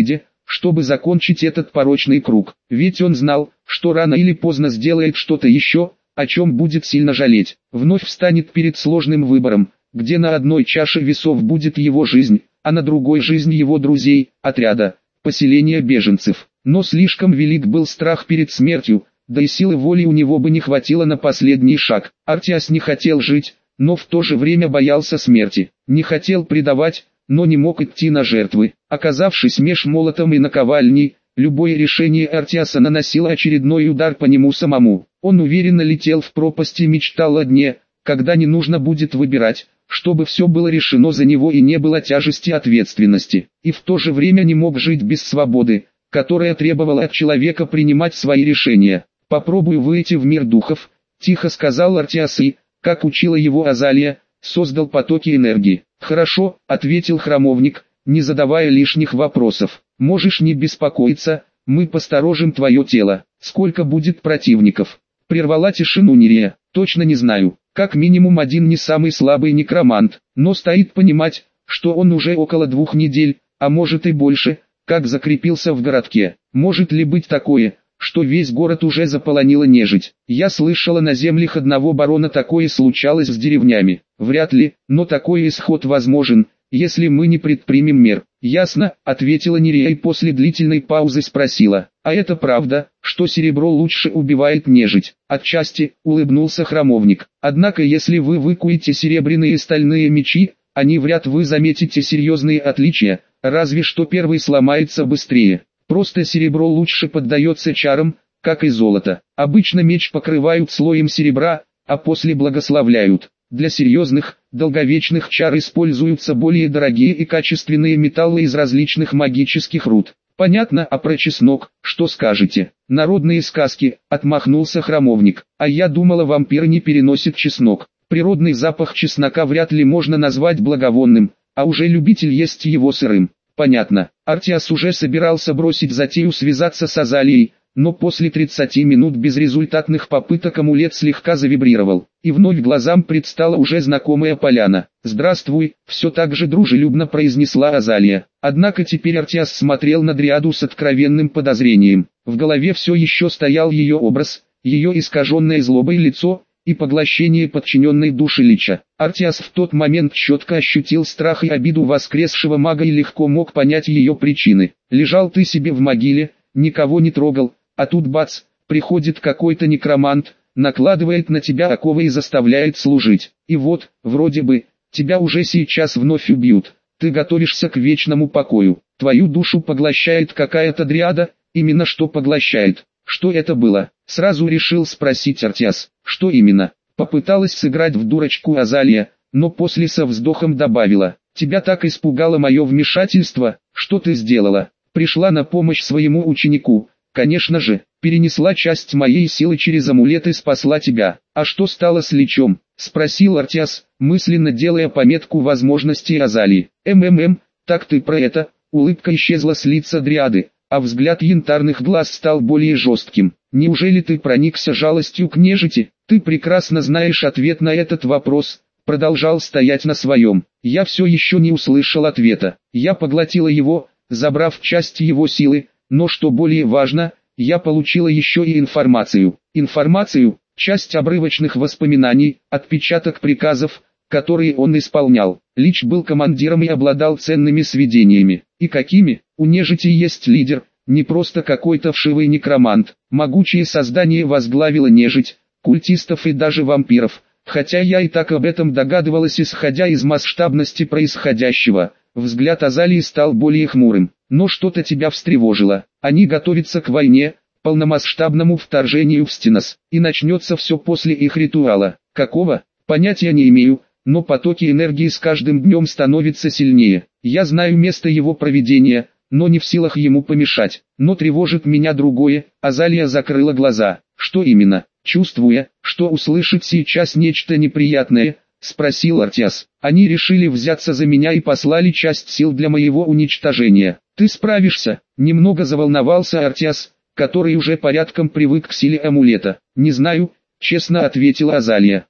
чтобы закончить этот порочный круг. Ведь он знал, что рано или поздно сделает что-то еще, о чем будет сильно жалеть. Вновь встанет перед сложным выбором, где на одной чаше весов будет его жизнь, а на другой жизнь его друзей, отряда, поселения беженцев. Но слишком велик был страх перед смертью, да и силы воли у него бы не хватило на последний шаг. Артиас не хотел жить, но в то же время боялся смерти. Не хотел предавать, но не мог идти на жертвы. Оказавшись меж молотом и наковальней, любое решение Артиаса наносило очередной удар по нему самому. Он уверенно летел в пропасть и мечтал о дне, когда не нужно будет выбирать, чтобы все было решено за него и не было тяжести ответственности. И в то же время не мог жить без свободы, которая требовала от человека принимать свои решения. «Попробую выйти в мир духов», — тихо сказал Артиас и, как учила его Азалия, создал потоки энергии. «Хорошо», — ответил храмовник, не задавая лишних вопросов. «Можешь не беспокоиться, мы посторожим твое тело. Сколько будет противников?» Прервала тишину Нерия. «Точно не знаю. Как минимум один не самый слабый некромант, но стоит понимать, что он уже около двух недель, а может и больше, как закрепился в городке. Может ли быть такое, что весь город уже заполонила нежить? Я слышала, на землях одного барона такое случалось с деревнями. Вряд ли, но такой исход возможен, если мы не предпримем мер». «Ясно», — ответила Нерия и после длительной паузы спросила: «А это правда, что серебро лучше убивает нежить?» «Отчасти», — улыбнулся храмовник. «Однако если вы выкуете серебряные и стальные мечи, они вряд вы заметите серьезные отличия, разве что первый сломается быстрее. Просто серебро лучше поддается чарам, как и золото. Обычно меч покрывают слоем серебра, а после благословляют. Для серьезных, долговечных чар используются более дорогие и качественные металлы из различных магических руд». «Понятно, а про чеснок, что скажете?» «Народные сказки», — отмахнулся храмовник. «А я думала, вампиры не переносят чеснок. Природный запах чеснока вряд ли можно назвать благовонным, а уже любитель есть его сырым». «Понятно». Артиас уже собирался бросить затею связаться с Азалией, но после тридцати минут безрезультатных попыток амулет слегка завибрировал, и вновь глазам предстала уже знакомая поляна. «Здравствуй», — все так же дружелюбно произнесла Азалия. Однако теперь Артиас смотрел на Дриаду с откровенным подозрением. В голове все еще стоял ее образ, ее искаженное злобой лицо и поглощение подчиненной души Лича. Артиас в тот момент четко ощутил страх и обиду воскресшего мага и легко мог понять ее причины. «Лежал ты себе в могиле, никого не трогал, а тут бац, приходит какой-то некромант, накладывает на тебя оковы и заставляет служить. И вот, вроде бы, тебя уже сейчас вновь убьют, ты готовишься к вечному покою, твою душу поглощает какая-то дриада». «Именно что поглощает. Что это было?» Сразу решил спросить Артиас. «Что именно?» Попыталась сыграть в дурочку Азалия, но после со вздохом добавила: «Тебя так испугало мое вмешательство, что ты сделала?» «Пришла на помощь своему ученику, конечно же, перенесла часть моей силы через амулет и спасла тебя». «А что стало с Личом?» — спросил Артиас, мысленно делая пометку возможностей Азалии. «МММ, так ты про это?» Улыбка исчезла с лица дриады, а взгляд янтарных глаз стал более жестким. «Неужели ты проникся жалостью к нежити?» «Ты прекрасно знаешь ответ на этот вопрос», — продолжал стоять на своем. «Я все еще не услышал ответа. Я поглотила его, забрав часть его силы, но что более важно, я получила еще и информацию. Информацию, часть обрывочных воспоминаний, отпечаток приказов, которые он исполнял. Лич был командиром и обладал ценными сведениями. И какими? У нежити есть лидер, не просто какой-то вшивый некромант. Могучее создание возглавило нежить, культистов и даже вампиров. Хотя я и так об этом догадывалась, исходя из масштабности происходящего». Взгляд Азалии стал более хмурым. «Но что-то тебя встревожило. Они готовятся к войне, полномасштабному вторжению в Стенос. И начнется все после их ритуала. Какого? Понятия не имею, но потоки энергии с каждым днем становятся сильнее. Я знаю место его проведения, но не в силах ему помешать. Но тревожит меня другое». Азалия закрыла глаза. «Что именно?» Чувствуя, что услышит сейчас нечто неприятное, спросил Артиас. «Они решили взяться за меня и послали часть сил для моего уничтожения. Ты справишься?» Немного заволновался Артиас, который уже порядком привык к силе амулета. «Не знаю», честно ответила Азалия.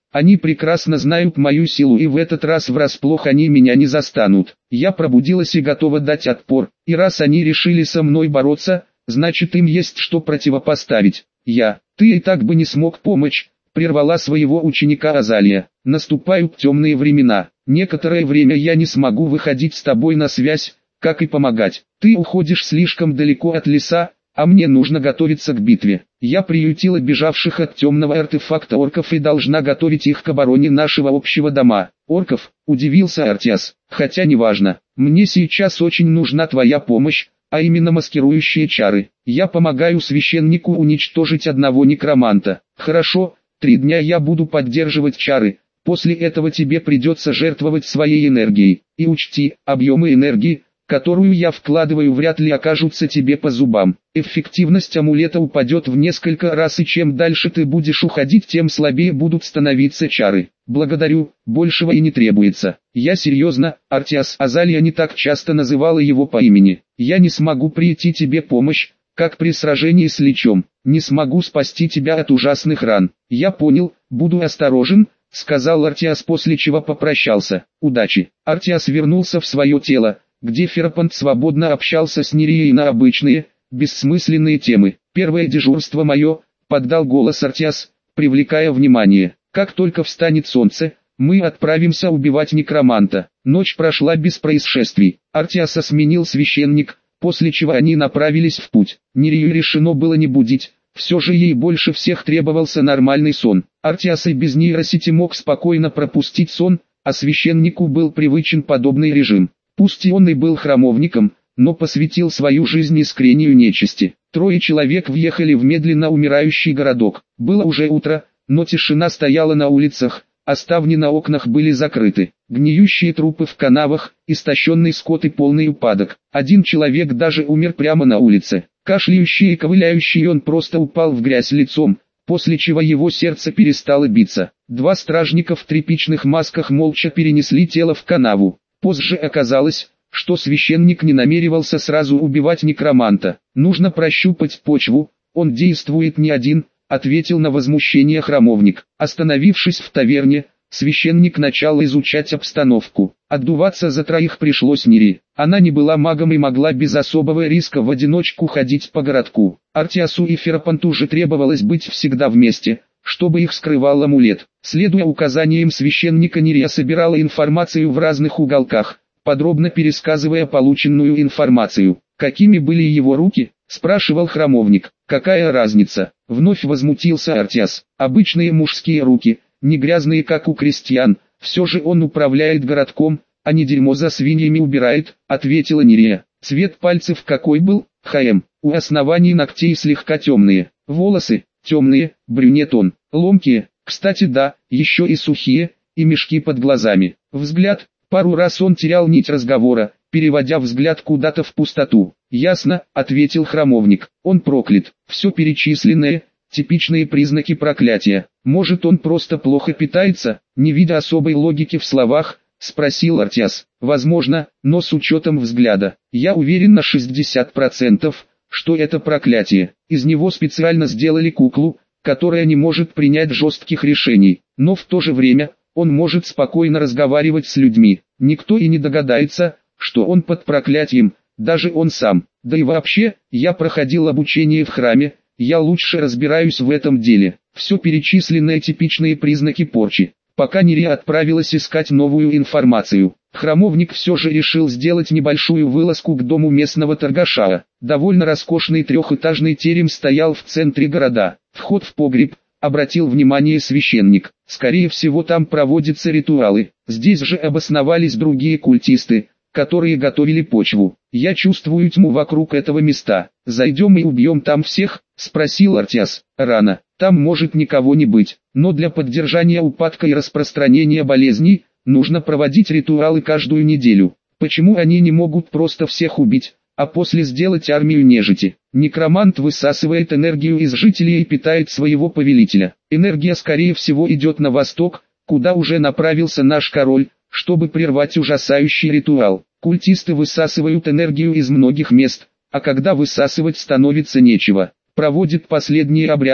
Они прекрасно знают мою силу, и в этот раз врасплох они меня не застанут. Я пробудилась и готова дать отпор, и раз они решили со мной бороться, значит им есть что противопоставить. Я, ты и так бы не смог помочь, прервала своего ученика Азалия. Наступают темные времена, некоторое время я не смогу выходить с тобой на связь, как и помогать. Ты уходишь слишком далеко от леса, а мне нужно готовиться к битве. Я приютила бежавших от темного артефакта орков и должна готовить их к обороне нашего общего дома. Орков, удивился Артиас, хотя неважно, мне сейчас очень нужна твоя помощь, а именно маскирующие чары. Я помогаю священнику уничтожить одного некроманта. Хорошо, три дня я буду поддерживать чары, после этого тебе придется жертвовать своей энергией. И учти, объемы энергии, которую я вкладываю, вряд ли окажутся тебе по зубам. Эффективность амулета упадет в несколько раз, и чем дальше ты будешь уходить, тем слабее будут становиться чары. Благодарю, большего и не требуется. Я серьезно, Артиас. Азалия не так часто называла его по имени. Я не смогу прийти тебе помощь, как при сражении с Личом. Не смогу спасти тебя от ужасных ран. Я понял, буду осторожен, сказал Артиас, после чего попрощался. Удачи. Артиас вернулся в свое тело, где Ферапонт свободно общался с Нерией на обычные, бессмысленные темы. «Первое дежурство мое», — поддал голос Артиас, привлекая внимание. «Как только встанет солнце, мы отправимся убивать некроманта». Ночь прошла без происшествий. Артиаса сменил священник, после чего они направились в путь. Нерию решено было не будить, все же ей больше всех требовался нормальный сон. Артиас и без нейросети мог спокойно пропустить сон, а священнику был привычен подобный режим. Пусть и он и был храмовником, но посвятил свою жизнь искоренению нечисти. Трое человек въехали в медленно умирающий городок. Было уже утро, но тишина стояла на улицах, а ставни на окнах были закрыты. Гниющие трупы в канавах, истощенный скот и полный упадок. Один человек даже умер прямо на улице. Кашляющий и ковыляющий, он просто упал в грязь лицом, после чего его сердце перестало биться. Два стражника в тряпичных масках молча перенесли тело в канаву. Позже оказалось, что священник не намеревался сразу убивать некроманта. «Нужно прощупать почву, он действует не один», — ответил на возмущение храмовник. Остановившись в таверне, священник начал изучать обстановку. Отдуваться за троих пришлось Нерии. Она не была магом и могла без особого риска в одиночку ходить по городку. Артиасу и Ферапонту же требовалось быть всегда вместе, чтобы их скрывал амулет. Следуя указаниям священника, Нерия собирала информацию в разных уголках, подробно пересказывая полученную информацию. «Какими были его руки?» – спрашивал храмовник. «Какая разница?» – вновь возмутился Артиас. «Обычные мужские руки, не грязные как у крестьян, все же он управляет городком, а не дерьмо за свиньями убирает», – ответила Нерия. «Цвет пальцев какой был?» «Хаэм, у оснований ногтей слегка темные, волосы темные, брюнет он, ломкие, кстати да, еще и сухие, и мешки под глазами. Взгляд, пару раз он терял нить разговора, переводя взгляд куда-то в пустоту». «Ясно», — ответил храмовник, — «он проклят». Все перечисленное — типичные признаки проклятия. «Может, он просто плохо питается?» Не видя особой логики в словах, спросил Артиас. «Возможно, но с учетом взгляда, я уверен на шестьдесят процентов, что это проклятие. Из него специально сделали куклу, которая не может принять жестких решений, но в то же время, он может спокойно разговаривать с людьми. Никто и не догадается, что он под проклятием, даже он сам. Да и вообще, я проходил обучение в храме, я лучше разбираюсь в этом деле». Все перечисленные типичные признаки порчи. Пока Нерия отправилась искать новую информацию, храмовник все же решил сделать небольшую вылазку к дому местного торгаша. Довольно роскошный трехэтажный терем стоял в центре города. Вход в погреб, обратил внимание священник. Скорее всего, там проводятся ритуалы. Здесь же обосновались другие культисты, которые готовили почву. «Я чувствую тьму вокруг этого места. Зайдем и убьем там всех?» — спросил Артиас. «Рано. Там может никого не быть, но для поддержания упадка и распространения болезней, нужно проводить ритуалы каждую неделю. Почему они не могут просто всех убить, а после сделать армию нежити? Некромант высасывает энергию из жителей и питает своего повелителя. Энергия скорее всего идет на восток, куда уже направился наш король, чтобы прервать ужасающий ритуал. Культисты высасывают энергию из многих мест, а когда высасывать становится нечего, проводит последний обряд,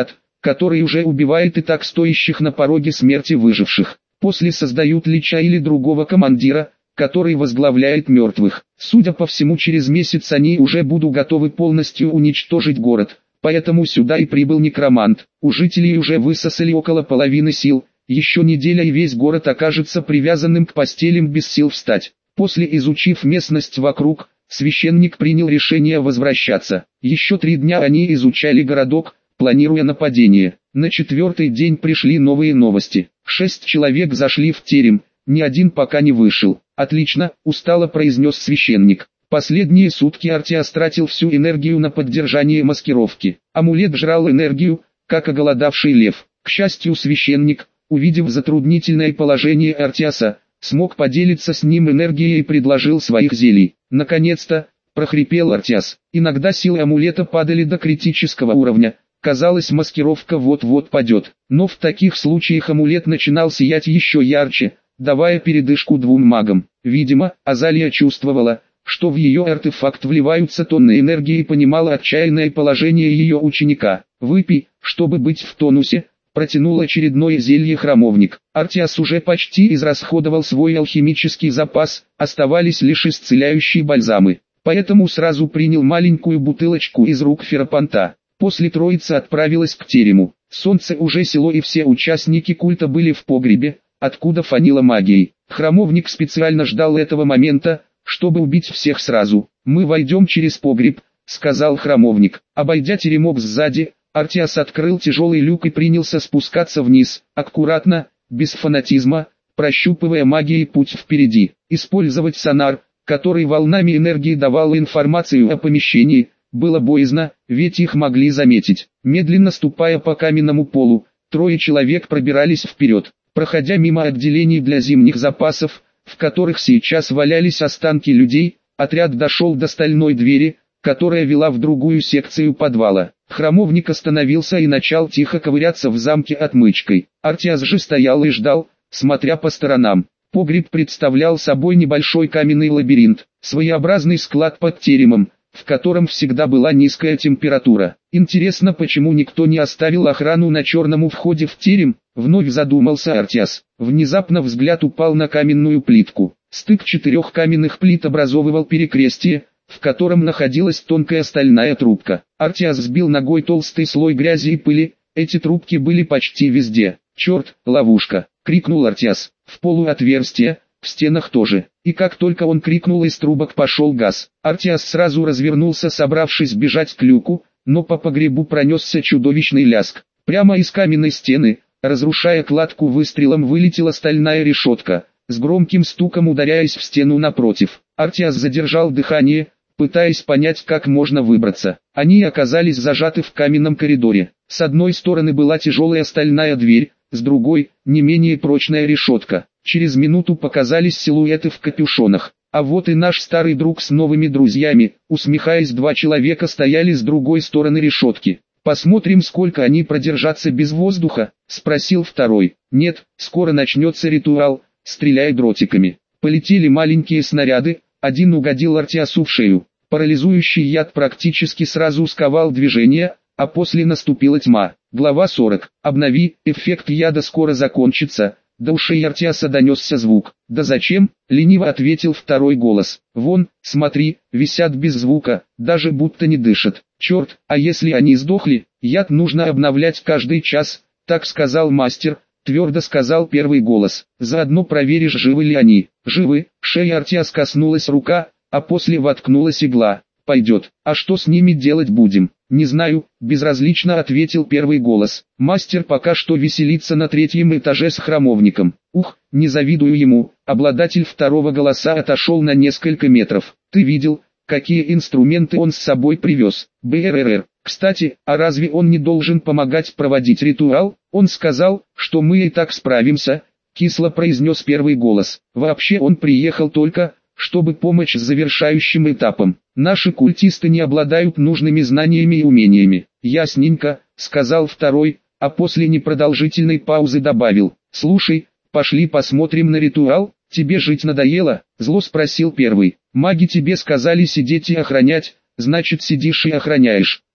который уже убивает и так стоящих на пороге смерти выживших. После создают лича или другого командира, который возглавляет мертвых. Судя по всему, через месяц они уже будут готовы полностью уничтожить город, поэтому сюда и прибыл некромант. У жителей уже высосали около половины сил, еще неделя и весь город окажется привязанным к постелям без сил встать. После изучив местность вокруг, священник принял решение возвращаться. Еще три дня они изучали городок, планируя нападение. На четвертый день пришли новые новости. Шесть человек зашли в терем, ни один пока не вышел. «Отлично», — устало произнес священник. Последние сутки Артиас тратил всю энергию на поддержание маскировки. Амулет жрал энергию, как оголодавший лев. К счастью, священник, увидев затруднительное положение Артиаса, смог поделиться с ним энергией и предложил своих зелий. «Наконец-то», — прохрипел Артиас. Иногда силы амулета падали до критического уровня. Казалось, маскировка вот-вот падет. Но в таких случаях амулет начинал сиять еще ярче, давая передышку двум магам. Видимо, Азалия чувствовала, что в ее артефакт вливаются тонны энергии и понимала отчаянное положение ее ученика. «Выпей, чтобы быть в тонусе», — протянул очередное зелье храмовник. Артиас уже почти израсходовал свой алхимический запас, оставались лишь исцеляющие бальзамы. Поэтому сразу принял маленькую бутылочку из рук Ферапонта. После троица отправилась к терему. Солнце уже село и все участники культа были в погребе, откуда фанило магией. Храмовник специально ждал этого момента, чтобы убить всех сразу. «Мы войдем через погреб», — сказал храмовник. Обойдя теремок сзади, Артиас открыл тяжелый люк и принялся спускаться вниз, аккуратно, без фанатизма, прощупывая магией путь впереди. Использовать сонар, который волнами энергии давал информацию о помещении, было боязно, ведь их могли заметить. Медленно ступая по каменному полу, трое человек пробирались вперед. Проходя мимо отделений для зимних запасов, в которых сейчас валялись останки людей, отряд дошел до стальной двери, которая вела в другую секцию подвала. Храмовник остановился и начал тихо ковыряться в замке отмычкой. Артиас же стоял и ждал, смотря по сторонам. Погреб представлял собой небольшой каменный лабиринт, своеобразный склад под теремом, в котором всегда была низкая температура. Интересно, почему никто не оставил охрану на черном входе в терем? Вновь задумался Артиас. Внезапно взгляд упал на каменную плитку. Стык четырех каменных плит образовывал перекрестие, в котором находилась тонкая стальная трубка. Артиас сбил ногой толстый слой грязи и пыли, эти трубки были почти везде. «Черт, ловушка!» — крикнул Артиас. В полу отверстия, в стенах тоже. И как только он крикнул, из трубок пошел газ. Артиас сразу развернулся, собравшись бежать к люку, но по погребу пронесся чудовищный ляск. Прямо из каменной стены, разрушая кладку выстрелом, вылетела стальная решетка, с громким стуком ударяясь в стену напротив. Артиас задержал дыхание, пытаясь понять, как можно выбраться. Они оказались зажаты в каменном коридоре. С одной стороны была тяжелая стальная дверь, с другой – не менее прочная решетка. Через минуту показались силуэты в капюшонах. «А вот и наш старый друг с новыми друзьями», усмехаясь, два человека стояли с другой стороны решетки. «Посмотрим, сколько они продержатся без воздуха?» – спросил второй. «Нет, скоро начнется ритуал, стреляй дротиками». Полетели маленькие снаряды, один угодил Артиасу в шею. Парализующий яд практически сразу сковал движение, а после наступила тьма. Глава сорок. «Обнови, эффект яда скоро закончится». До ушей Артиаса донесся звук. «Да зачем?» — лениво ответил второй голос. «Вон, смотри, висят без звука, даже будто не дышат. Черт, а если они сдохли? Яд нужно обновлять каждый час», — так сказал мастер, твердо сказал первый голос. «Заодно проверишь, живы ли они». «Живы», — шея Артиас коснулась рука, а после воткнулась игла. «Пойдет. А что с ними делать будем?» «Не знаю», — безразлично ответил первый голос. «Мастер пока что веселится на третьем этаже с храмовником». «Ух, не завидую ему», — обладатель второго голоса отошел на несколько метров. «Ты видел, какие инструменты он с собой привез?» «БРРР. Кстати, а разве он не должен помогать проводить ритуал?» «Он сказал, что мы и так справимся», — кисло произнес первый голос. «Вообще он приехал только, чтобы помочь с завершающим этапом. Наши культисты не обладают нужными знаниями и умениями». «Ясненько», — сказал второй, а после непродолжительной паузы добавил. «Слушай, пошли посмотрим на ритуал, тебе жить надоело?» Зло спросил первый. «Маги тебе сказали сидеть и охранять, значит сидишь и охраняешь.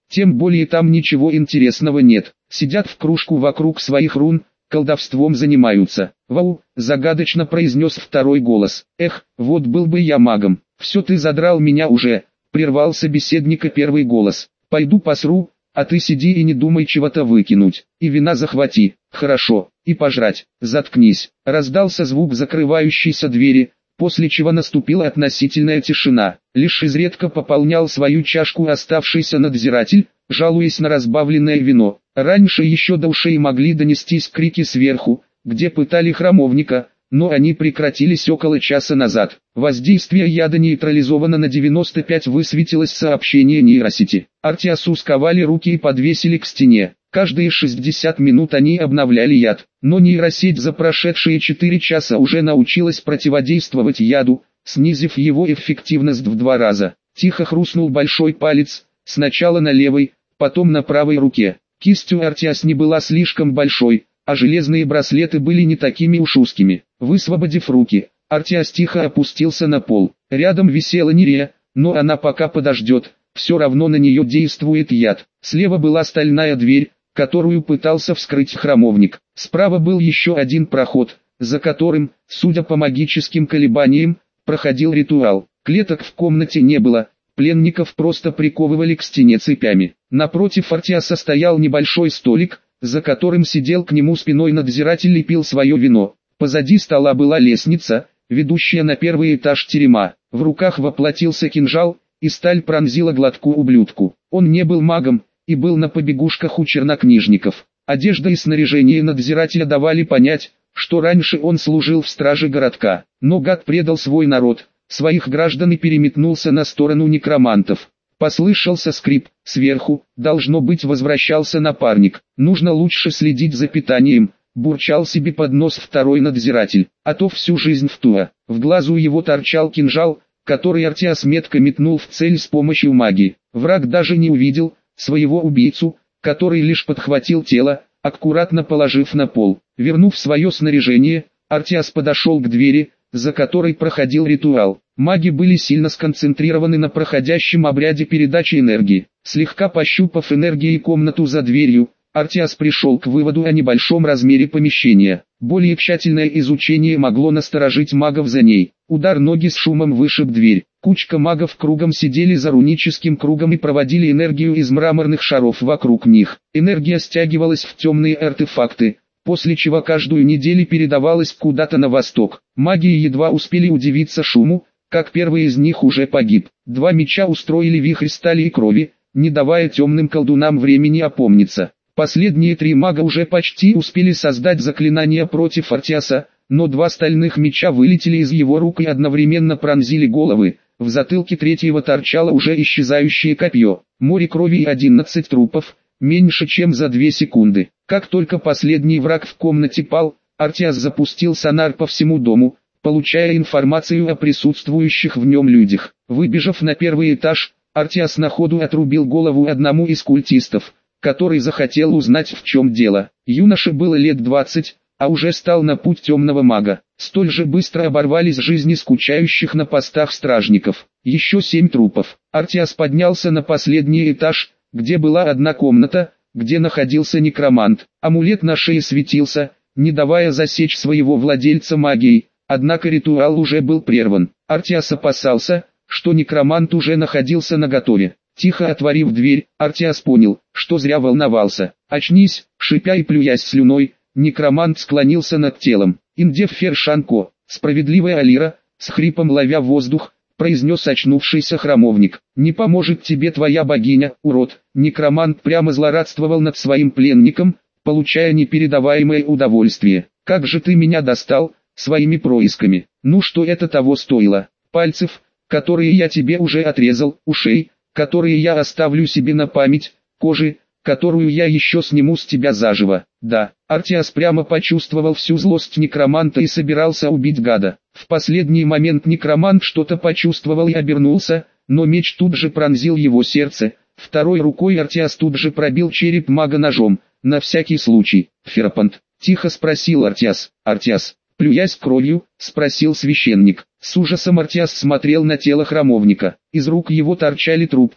Тем более там ничего интересного нет. Сидят в кружку вокруг своих рун, колдовством занимаются. «Вау!» – загадочно произнес второй голос. «Эх, вот был бы я магом!» «Все ты задрал меня уже!» – прервал собеседника первый голос. «Пойду посру, а ты сиди и не думай чего-то выкинуть. И вина захвати, хорошо, и пожрать. Заткнись!» Раздался звук закрывающейся двери, после чего наступила относительная тишина. Лишь изредка пополнял свою чашку оставшийся надзиратель, жалуясь на разбавленное вино. Раньше еще до ушей могли донестись крики сверху, где пытали храмовника, но они прекратились около часа назад. Воздействие яда нейтрализовано на девяносто пять, высветилось сообщение нейросети. Артиасу сковали руки и подвесили к стене. Каждые шестьдесят минут они обновляли яд, но нейросеть за прошедшие четыре часа уже научилась противодействовать яду, снизив его эффективность в два раза. Тихо хрустнул большой палец, сначала на левой, потом на правой руке. Кисть у Артиас не была слишком большой, а железные браслеты были не такими уж узкими. Высвободив руки, Артиас тихо опустился на пол. Рядом висела Нерия, но она пока подождет, все равно на нее действует яд. Слева была стальная дверь, которую пытался вскрыть храмовник. Справа был еще один проход, за которым, судя по магическим колебаниям, проходил ритуал. Клеток в комнате не было, пленников просто приковывали к стене цепями. Напротив Артиаса стоял небольшой столик, за которым сидел к нему спиной надзиратель и пил свое вино. Позади стола была лестница, ведущая на первый этаж терема. В руках воплотился кинжал, и сталь пронзила глотку ублюдку. Он не был магом, и был на побегушках у чернокнижников. Одежда и снаряжение надзирателя давали понять, что раньше он служил в страже городка. Но гад предал свой народ, своих граждан и переметнулся на сторону некромантов. Послышался скрип, сверху, должно быть, возвращался напарник. Нужно лучше следить за питанием, бурчал себе под нос второй надзиратель, а то всю жизнь в туа. В глазу его торчал кинжал, который Артиас метко метнул в цель с помощью магии. Враг даже не увидел своего убийцу, который лишь подхватил тело, аккуратно положив на пол. Вернув свое снаряжение, Артиас подошел к двери, за которой проходил ритуал. Маги были сильно сконцентрированы на проходящем обряде передачи энергии. Слегка пощупав энергией комнату за дверью, Артиас пришел к выводу о небольшом размере помещения. Более тщательное изучение могло насторожить магов за ней. Удар ноги с шумом вышиб дверь. Кучка магов кругом сидели за руническим кругом и проводили энергию из мраморных шаров вокруг них. Энергия стягивалась в темные артефакты, после чего каждую неделю передавалась куда-то на восток. Маги едва успели удивиться шуму, как первый из них уже погиб. Два меча устроили вихрь стали и крови, не давая темным колдунам времени опомниться. Последние три мага уже почти успели создать заклинание против Артиаса, но два стальных меча вылетели из его рук и одновременно пронзили головы. В затылке третьего торчало уже исчезающее копье. Море крови и одиннадцать трупов, меньше чем за две секунды. Как только последний враг в комнате пал, Артиас запустил сонар по всему дому, получая информацию о присутствующих в нем людях. Выбежав на первый этаж, Артиас на ходу отрубил голову одному из культистов, который захотел узнать, в чем дело. Юноше было лет двадцать, а уже стал на путь темного мага. Столь же быстро оборвались жизни скучающих на постах стражников. Еще семь трупов. Артиас поднялся на последний этаж, где была одна комната, где находился некромант. Амулет на шее светился, не давая засечь своего владельца магией, однако ритуал уже был прерван. Артиас опасался, что некромант уже находился наготове. Тихо отворив дверь, Артиас понял, что зря волновался. «Очнись!» — шипя и плюясь слюной, некромант склонился над телом. «Индефер Шанко, справедливая Алира», с хрипом ловя воздух, произнес очнувшийся храмовник. «Не поможет тебе твоя богиня, урод!» Некромант прямо злорадствовал над своим пленником, получая непередаваемое удовольствие. «Как же ты меня достал, своими происками! Ну что это того стоило? Пальцев, которые я тебе уже отрезал, ушей, которые я оставлю себе на память, кожи, которую я еще сниму с тебя заживо». Да, Артиас прямо почувствовал всю злость некроманта и собирался убить гада. В последний момент некромант что-то почувствовал и обернулся, но меч тут же пронзил его сердце. Второй рукой Артиас тут же пробил череп мага ножом, на всякий случай. «Ферапонт?» — тихо спросил Артиас. «Артиас, плюясь кровью?» — спросил священник. С ужасом Артиас смотрел на тело храмовника. Из рук его торчали трубки,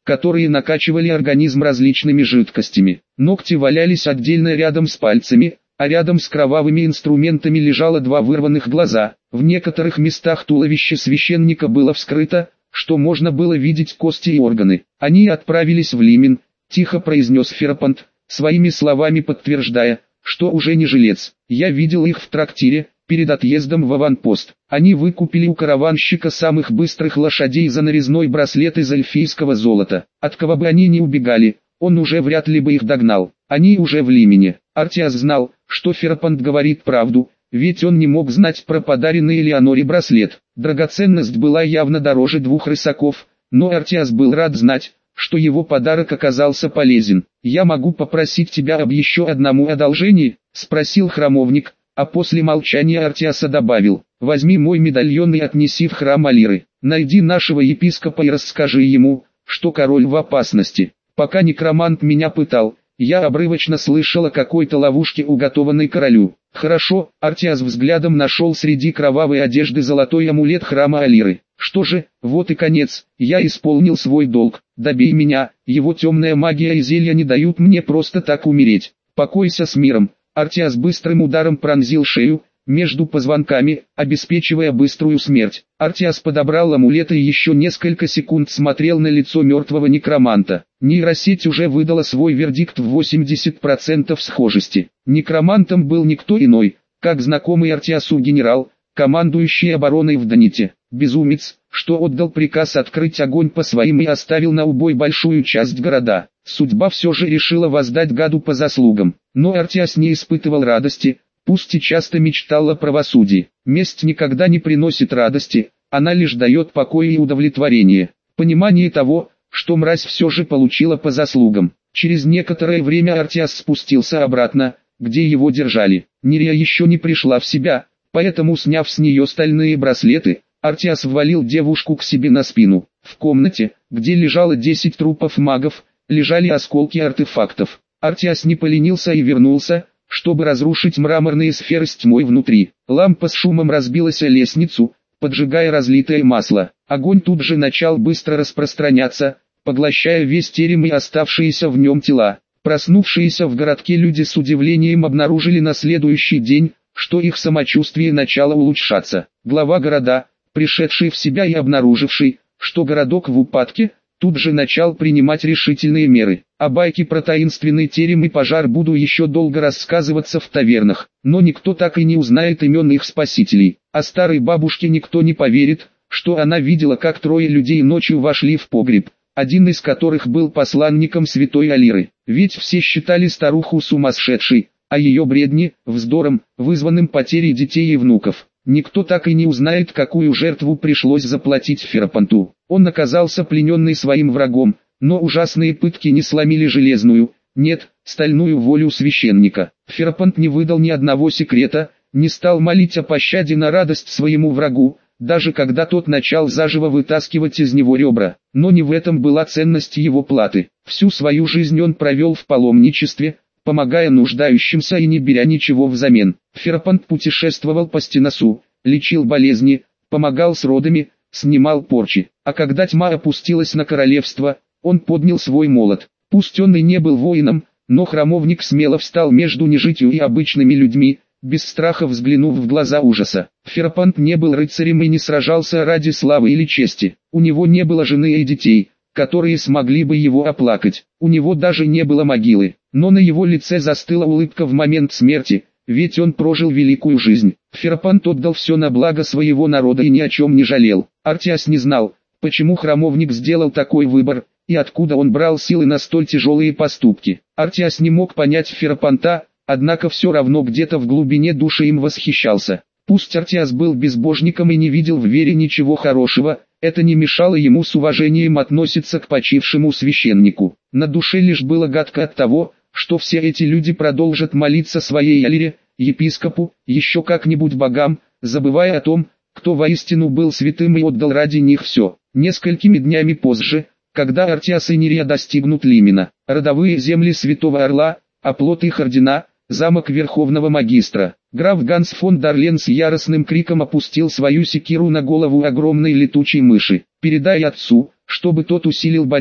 которые накачивали организм различными жидкостями. Ногти валялись отдельно рядом с пальцами, а рядом с кровавыми инструментами лежало два вырванных глаза. В некоторых местах туловище священника было вскрыто, что можно было видеть кости и органы. Они отправились в Лимен, тихо произнес Ферапонт, своими словами подтверждая, что уже не жилец. Я видел их в трактире, перед отъездом в аванпост. Они выкупили у караванщика самых быстрых лошадей за нарезной браслет из эльфийского золота. От кого бы они ни убегали, он уже вряд ли бы их догнал. Они уже в Лимене. Артиас знал, что Ферапонт говорит правду, ведь он не мог знать про подаренный Элеоноре браслет. Драгоценность была явно дороже двух рысаков, но Артиас был рад знать, что его подарок оказался полезен. «Я могу попросить тебя об еще одному одолжении?» – спросил храмовник, а после молчания Артиаса добавил: «Возьми мой медальон и отнеси в храм Алиры. Найди нашего епископа и расскажи ему, что король в опасности. Пока некромант меня пытал, я обрывочно слышал о какой-то ловушке, уготованной королю». «Хорошо», — Артиас взглядом нашел среди кровавой одежды золотой амулет храма Алиры. «Что же, вот и конец, я исполнил свой долг, добей меня, его темная магия и зелья не дают мне просто так умереть. Покойся с миром». Артиас быстрым ударом пронзил шею, между позвонками, обеспечивая быструю смерть. Артиас подобрал амулет и еще несколько секунд смотрел на лицо мертвого некроманта. Нейросеть уже выдала свой вердикт в восемьдесят процентов схожести. Некромантом был никто иной, как знакомый Артиасу генерал, командующий обороной в Доните. Безумец, что отдал приказ открыть огонь по своим и оставил на убой большую часть города. Судьба все же решила воздать гаду по заслугам. Но Артиас не испытывал радости, пусть и часто мечтал о правосудии. Месть никогда не приносит радости, она лишь дает покой и удовлетворение. Понимание того, что мразь все же получила по заслугам. Через некоторое время Артиас спустился обратно, где его держали. Нерия еще не пришла в себя, поэтому, сняв с нее стальные браслеты, Артиас ввалил девушку к себе на спину. В комнате, где лежало десять трупов магов, лежали осколки артефактов. Артиас не поленился и вернулся, чтобы разрушить мраморные сферы с тьмой внутри. Лампа с шумом разбилась о лестницу, поджигая разлитое масло. Огонь тут же начал быстро распространяться, поглощая весь терем и оставшиеся в нем тела. Проснувшиеся в городке люди с удивлением обнаружили на следующий день, что их самочувствие начало улучшаться. Глава города, пришедший в себя и обнаруживший, что городок в упадке, тут же начал принимать решительные меры. О байке про таинственный терем и пожар буду еще долго рассказываться в тавернах, но никто так и не узнает имен их спасителей. А старой бабушке никто не поверит, что она видела, как трое людей ночью вошли в погреб, один из которых был посланником святой Алиры. Ведь все считали старуху сумасшедшей, а ее бредни – вздором, вызванным потерей детей и внуков. Никто так и не узнает, какую жертву пришлось заплатить Ферапонту. Он оказался плененный своим врагом, но ужасные пытки не сломили железную, нет, стальную волю священника. Ферапонт не выдал ни одного секрета, не стал молить о пощаде на радость своему врагу, даже когда тот начал заживо вытаскивать из него ребра. Но не в этом была ценность его платы. Всю свою жизнь он провел в паломничестве, помогая нуждающимся и не беря ничего взамен. Ферапонт путешествовал по Стеносу, лечил болезни, помогал с родами, снимал порчи. А когда тьма опустилась на королевство, он поднял свой молот. Пусть он и не был воином, но храмовник смело встал между нежитью и обычными людьми, без страха взглянув в глаза ужаса. Ферапонт не был рыцарем и не сражался ради славы или чести. У него не было жены и детей, которые смогли бы его оплакать. У него даже не было могилы, но на его лице застыла улыбка в момент смерти, ведь он прожил великую жизнь. Ферапонт отдал все на благо своего народа и ни о чем не жалел. Артиас не знал, почему храмовник сделал такой выбор, и откуда он брал силы на столь тяжелые поступки. Артиас не мог понять Ферапонта, однако все равно где-то в глубине души им восхищался. Пусть Артиас был безбожником и не видел в вере ничего хорошего, это не мешало ему с уважением относиться к почившему священнику. На душе лишь было гадко от того, что все эти люди продолжат молиться своей Алире, епископу, еще как-нибудь богам, забывая о том, кто воистину был святым и отдал ради них все. Несколькими днями позже, когда Артиас и Нерия достигнут Лимена, родовые земли Святого Орла, оплот их ордена, замок Верховного Магистра, граф Ганс фон Дарлен с яростным криком опустил свою секиру на голову огромной летучей мыши. «Передай отцу, чтобы тот усилил барьер,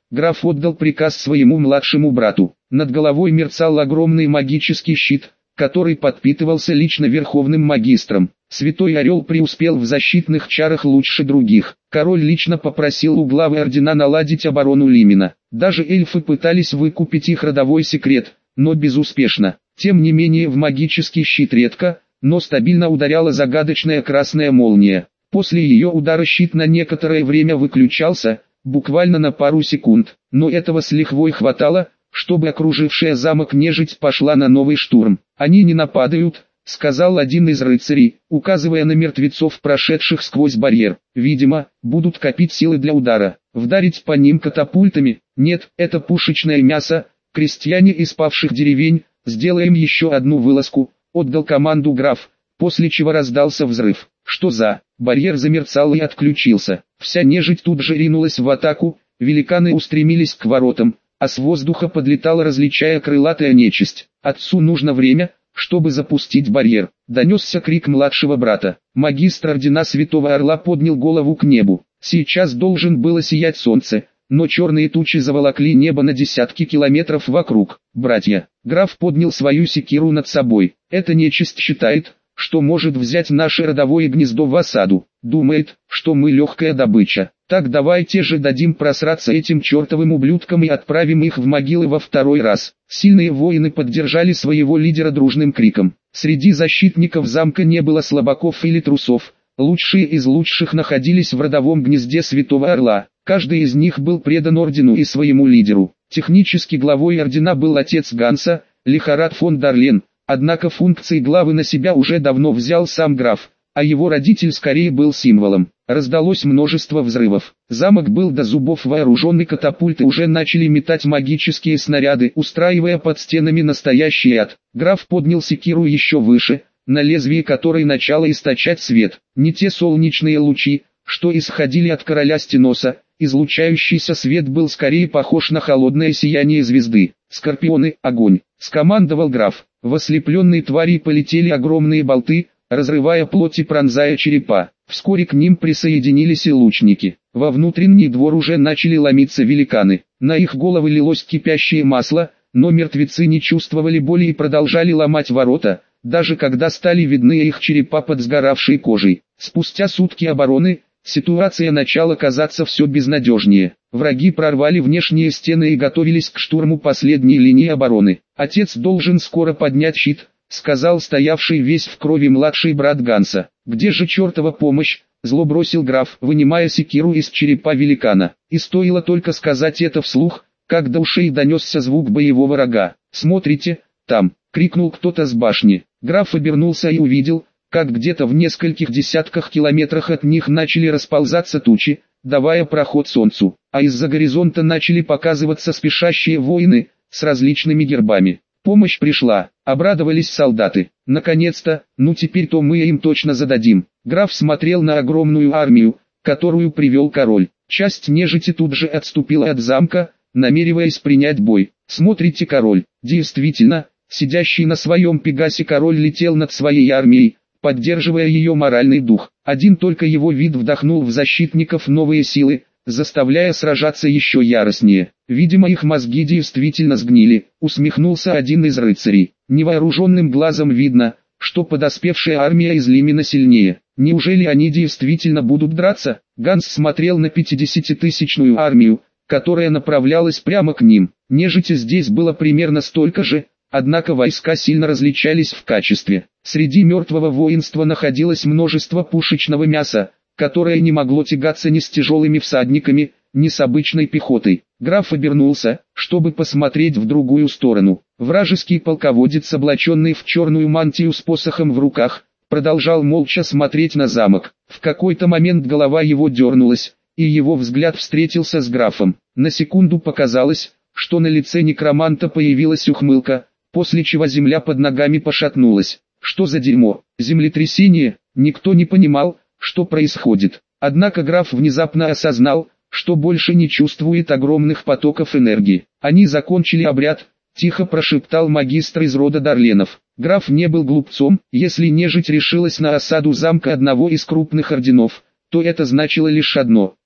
граф отдал приказ своему младшему брату. Над головой мерцал огромный магический щит, который подпитывался лично верховным магистром. Святой Орел преуспел в защитных чарах лучше других. Король лично попросил у главы ордена наладить оборону Лимена. Даже эльфы пытались выкупить их родовой секрет, но безуспешно. Тем не менее в магический щит редко, но стабильно ударяла загадочная красная молния. После ее удара щит на некоторое время выключался, буквально на пару секунд, но этого с лихвой хватало, чтобы окружившая замок нежить пошла на новый штурм. «Они не нападают», — сказал один из рыцарей, указывая на мертвецов, прошедших сквозь барьер. «Видимо, будут копить силы для удара. Вдарить по ним катапультами? Нет, это пушечное мясо. Крестьяне из павших деревень, сделаем еще одну вылазку», — отдал команду граф, после чего раздался взрыв. Что за... Барьер замерцал и отключился. Вся нежить тут же ринулась в атаку, великаны устремились к воротам, а с воздуха подлетала различая крылатая нечисть. «Отцу нужно время, чтобы запустить барьер», — донесся крик младшего брата. Магистр ордена Святого Орла поднял голову к небу. Сейчас должен было сиять солнце, но черные тучи заволокли небо на десятки километров вокруг. «Братья», — граф поднял свою секиру над собой, — «эта нечисть считает, что может взять наше родовое гнездо в осаду. Думает, что мы легкая добыча. Так давайте же дадим просраться этим чертовым ублюдкам и отправим их в могилы во второй раз». Сильные воины поддержали своего лидера дружным криком. Среди защитников замка не было слабаков или трусов. Лучшие из лучших находились в родовом гнезде Святого Орла. Каждый из них был предан ордену и своему лидеру. Технически главой ордена был отец Ганса, Лихарат фон Дарлен. Однако функции главы на себя уже давно взял сам граф, а его родитель скорее был символом. Раздалось множество взрывов. Замок был до зубов вооружен, и катапульты уже начали метать магические снаряды, устраивая под стенами настоящий ад. Граф поднял секиру еще выше, на лезвие которой начало источать свет. Не те солнечные лучи, что исходили от короля Стеноса, излучающийся свет был скорее похож на холодное сияние звезды. «Скорпионы, огонь!» — скомандовал граф. В ослепленные твари полетели огромные болты, разрывая плоть и пронзая черепа. Вскоре к ним присоединились и лучники. Во внутренний двор уже начали ломиться великаны. На их головы лилось кипящее масло, но мертвецы не чувствовали боли и продолжали ломать ворота, даже когда стали видны их черепа под сгоравшей кожей. Спустя сутки обороны, ситуация начала казаться все безнадежнее. Враги прорвали внешние стены и готовились к штурму последней линии обороны. «Отец должен скоро поднять щит», — сказал стоявший весь в крови младший брат Ганса. «Где же чертова помощь?» — зло бросил граф, вынимая секиру из черепа великана. И стоило только сказать это вслух, как до ушей донесся звук боевого рога. «Смотрите, там!» — крикнул кто-то с башни. Граф обернулся и увидел, как где-то в нескольких десятках километрах от них начали расползаться тучи, давая проход солнцу, а из-за горизонта начали показываться спешащие воины с различными гербами. Помощь пришла, обрадовались солдаты. Наконец-то, ну теперь-то мы им точно зададим. Граф смотрел на огромную армию, которую привел король. Часть нежити тут же отступила от замка, намереваясь принять бой. Смотрите, король, действительно, сидящий на своем пегасе король летел над своей армией, поддерживая ее моральный дух. Один только его вид вдохнул в защитников новые силы, заставляя сражаться еще яростнее. Видимо, их мозги действительно сгнили, усмехнулся один из рыцарей. Невооруженным глазом видно, что подоспевшая армия из Лимена сильнее. Неужели они действительно будут драться? Ганс смотрел на пятидесятитысячную армию, которая направлялась прямо к ним. Нежити здесь было примерно столько же, однако войска сильно различались в качестве. Среди мертвого воинства находилось множество пушечного мяса, которое не могло тягаться ни с тяжелыми всадниками, ни с обычной пехотой. Граф обернулся, чтобы посмотреть в другую сторону. Вражеский полководец, облаченный в черную мантию с посохом в руках, продолжал молча смотреть на замок. В какой-то момент голова его дернулась, и его взгляд встретился с графом. На секунду показалось, что на лице некроманта появилась ухмылка, после чего земля под ногами пошатнулась. Что за дерьмо? Землетрясение? Никто не понимал, что происходит. Однако граф внезапно осознал, что больше не чувствует огромных потоков энергии. Они закончили обряд, тихо прошептал магистр из рода Дарленов. Граф не был глупцом. Если нежить решилась на осаду замка одного из крупных орденов, то это значило лишь одно: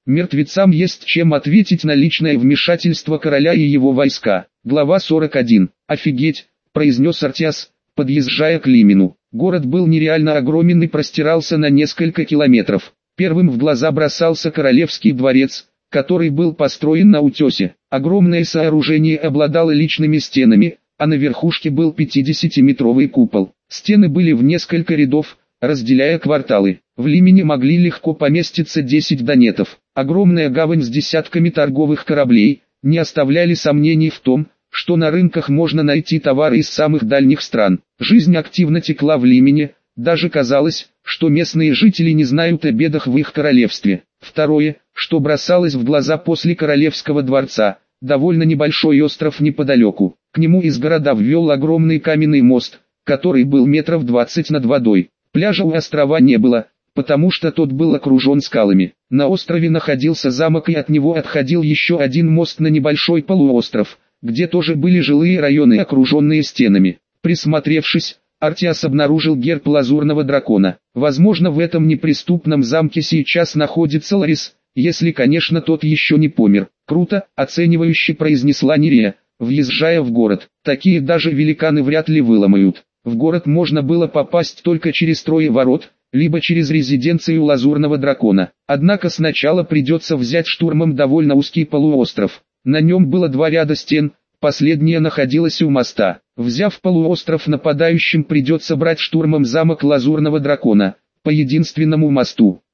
Мертвецам есть чем ответить на личное вмешательство короля и его войска. Глава сорок один. «Офигеть», — произнес Артиас, подъезжая к Лимину. Город был нереально огромен и простирался на несколько километров. Первым в глаза бросался королевский дворец, который был построен на утесе. Огромное сооружение обладало личными стенами, а на верхушке был пятидесятиметровый купол. Стены были в несколько рядов, разделяя кварталы. В Лимине могли легко поместиться десять донетов. Огромная гавань с десятками торговых кораблей не оставляли сомнений в том, что на рынках можно найти товары из самых дальних стран. Жизнь активно текла в Лимине, даже казалось, что местные жители не знают о бедах в их королевстве. Второе, что бросалось в глаза после королевского дворца, довольно небольшой остров неподалеку. К нему из города ввел огромный каменный мост, который был метров двадцать над водой. Пляжа у острова не было, потому что тот был окружен скалами. На острове находился замок и от него отходил еще один мост на небольшой полуостров, где тоже были жилые районы, окруженные стенами. Присмотревшись, Артиас обнаружил герб лазурного дракона. Возможно, в этом неприступном замке сейчас находится Ларис, если, конечно, тот еще не помер. «Круто», — оценивающе произнесла Нерия, въезжая в город. «Такие даже великаны вряд ли выломают». В город можно было попасть только через трое ворот, либо через резиденцию лазурного дракона. Однако сначала придется взять штурмом довольно узкий полуостров. На нем было два ряда стен, последняя находилась у моста. Взяв полуостров, нападающим придется брать штурмом замок лазурного дракона, по единственному мосту.